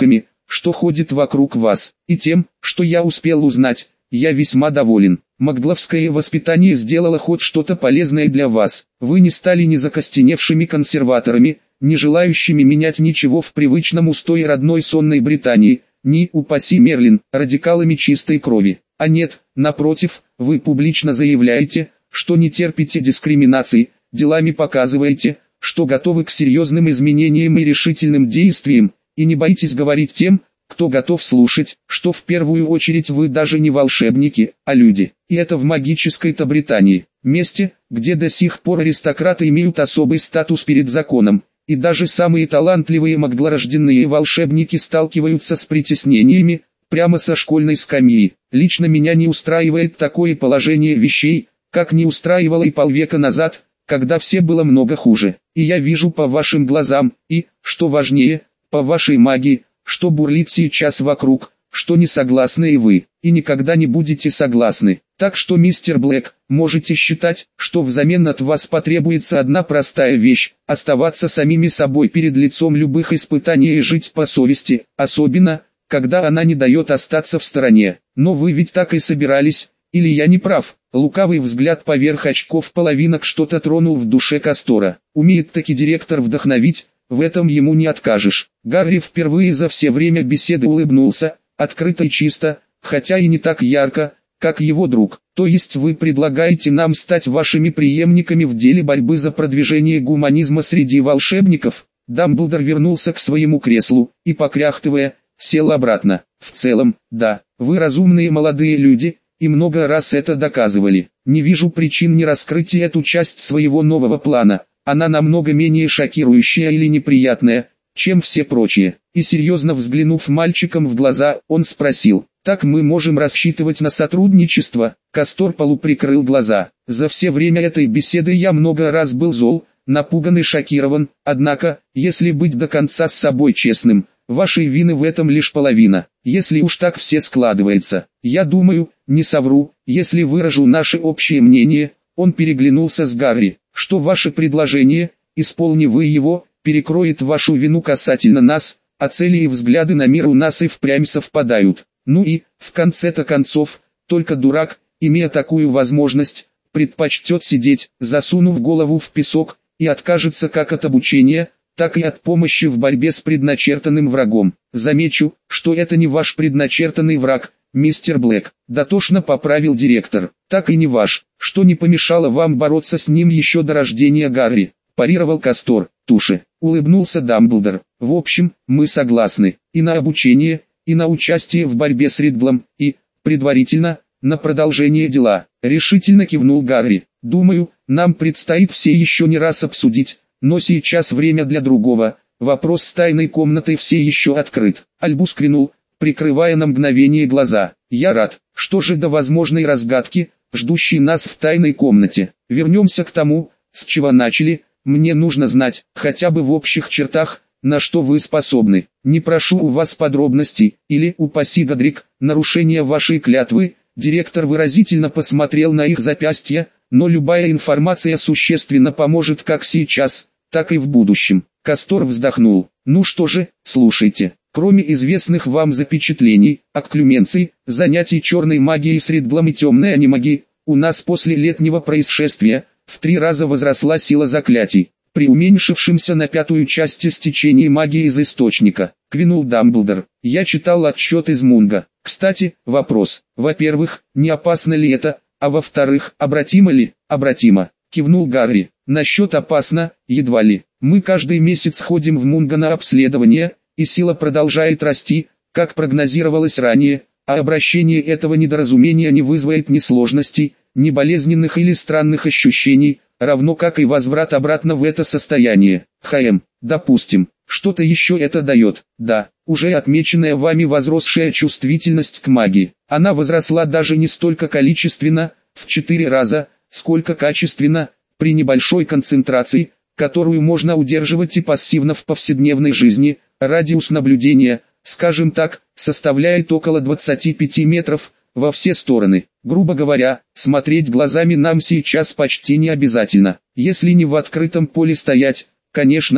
что ходит вокруг вас, и тем, что я успел узнать, я весьма доволен. Макгловское воспитание сделало хоть что-то полезное для вас. Вы не стали ни закостеневшими консерваторами, не желающими менять ничего в привычном устое родной сонной Британии, ни, упаси Мерлин, радикалами чистой крови. А нет, напротив, вы публично заявляете, что не терпите дискриминации, делами показываете, что готовы к серьезным изменениям и решительным действиям, и не боитесь говорить тем, кто готов слушать, что в первую очередь вы даже не волшебники, а люди. И это в магической-то Британии, месте, где до сих пор аристократы имеют особый статус перед законом, и даже самые талантливые маглорожденные волшебники сталкиваются с притеснениями, прямо со школьной скамьи. Лично меня не устраивает такое положение вещей, как не устраивало и полвека назад, когда все было много хуже. И я вижу по вашим глазам, и, что важнее, по вашей магии, что бурлит сейчас вокруг, что не согласны и вы, и никогда не будете согласны. Так что, мистер Блэк, можете считать, что взамен от вас потребуется одна простая вещь – оставаться самими собой перед лицом любых испытаний и жить по совести, особенно, когда она не дает остаться в стороне. Но вы ведь так и собирались, или я не прав? Лукавый взгляд поверх очков половинок что-то тронул в душе Кастора. Умеет таки директор вдохновить, в этом ему не откажешь. Гарри впервые за все время беседы улыбнулся, открыто и чисто, хотя и не так ярко, как его друг. То есть вы предлагаете нам стать вашими преемниками в деле борьбы за продвижение гуманизма среди волшебников? Дамблдор вернулся к своему креслу и, покряхтывая, сел обратно. В целом, да, вы разумные молодые люди, и много раз это доказывали. Не вижу причин не раскрыть эту часть своего нового плана. Она намного менее шокирующая или неприятная, чем все прочие. И серьезно взглянув мальчикам в глаза, он спросил: «Так мы можем рассчитывать на сотрудничество?» Кастор полуприкрыл глаза. «За все время этой беседы я много раз был зол, напуган и шокирован, однако, если быть до конца с собой честным, вашей вины в этом лишь половина. Если уж так все складывается, я думаю, не совру, если выражу наше общее мнение». Он переглянулся с Гарри, что ваше предложение, исполни вы его, перекроет вашу вину касательно нас, а цели и взгляды на мир у нас и впрямь совпадают. Ну и, в конце-то концов, только дурак, имея такую возможность, предпочтет сидеть, засунув голову в песок, и откажется как от обучения, так и от помощи в борьбе с предначертанным врагом. Замечу, что это не ваш предначертанный враг, мистер Блэк, дотошно поправил директор. Так и не ваш, что не помешало вам бороться с ним еще до рождения Гарри, парировал Кастор. Туши, улыбнулся Дамблдор. В общем, мы согласны, и на обучение, и на участие в борьбе с Ридлом, и, предварительно, на продолжение дела. Решительно кивнул Гарри. Думаю, нам предстоит все еще не раз обсудить, но сейчас время для другого. Вопрос с тайной комнатой все еще открыт. Альбус кивнул, прикрывая на мгновение глаза. Я рад, что же до возможной разгадки, ждущей нас в тайной комнате. Вернемся к тому, с чего начали. Мне нужно знать, хотя бы в общих чертах, на что вы способны. Не прошу у вас подробностей, или, упаси Годрик, нарушение вашей клятвы. Директор выразительно посмотрел на их запястья, но любая информация существенно поможет как сейчас, так и в будущем. Кастор вздохнул. Ну что же, слушайте. Кроме известных вам запечатлений, окклюменций, занятий черной магией с Ридлом и темной анимагией, у нас после летнего происшествия в 3 раза возросла сила заклятий, при уменьшившемся на 5-ю часть стечении магии из источника, кивнул Дамблдор. Я читал отчет из Мунга. Кстати, вопрос. Во-первых, не опасно ли это, а во-вторых, обратимо ли? Обратимо, кивнул Гарри. Насчет опасно, едва ли. Мы каждый месяц ходим в Мунга на обследование, и сила продолжает расти, как прогнозировалось ранее, а обращение этого недоразумения не вызывает ни сложностей, ни болезненных или странных ощущений, равно как и возврат обратно в это состояние. Допустим, что-то еще это дает. Да, уже отмеченная вами возросшая чувствительность к магии. Она возросла даже не столько количественно, в 4 раза, сколько качественно, при небольшой концентрации, которую можно удерживать и пассивно в повседневной жизни. Радиус наблюдения, скажем так, составляет около 25 метров, во все стороны. Грубо говоря, смотреть глазами нам сейчас почти не обязательно. Если не в открытом поле стоять, конечно,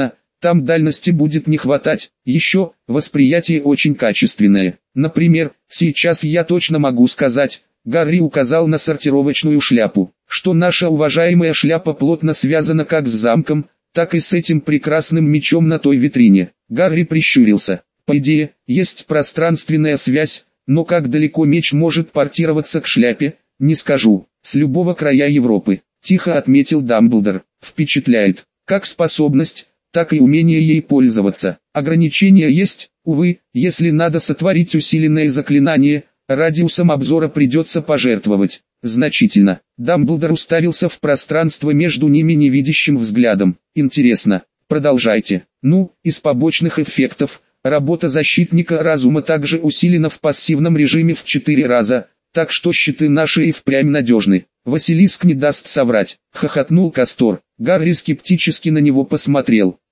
Там дальности будет не хватать. Еще, восприятие очень качественное. Например, сейчас я точно могу сказать, Гарри указал на сортировочную шляпу, что наша уважаемая шляпа плотно связана как с замком, так и с этим прекрасным мечом на той витрине. Гарри прищурился. По идее, есть пространственная связь, но как далеко меч может портироваться к шляпе, не скажу. С любого края Европы, тихо отметил Дамблдор. Впечатляет, как способность, так и умение ей пользоваться. Ограничения есть, увы, если надо сотворить усиленное заклинание, радиусом обзора придется пожертвовать. Значительно. Дамблдор уставился в пространство между ними невидящим взглядом. Интересно. Продолжайте. Ну, из побочных эффектов, работа защитника разума также усилена в пассивном режиме в 4 раза, так что щиты наши и впрямь надежны. Василиск не даст соврать. Хохотнул Кастор. Гарри скептически на него посмотрел.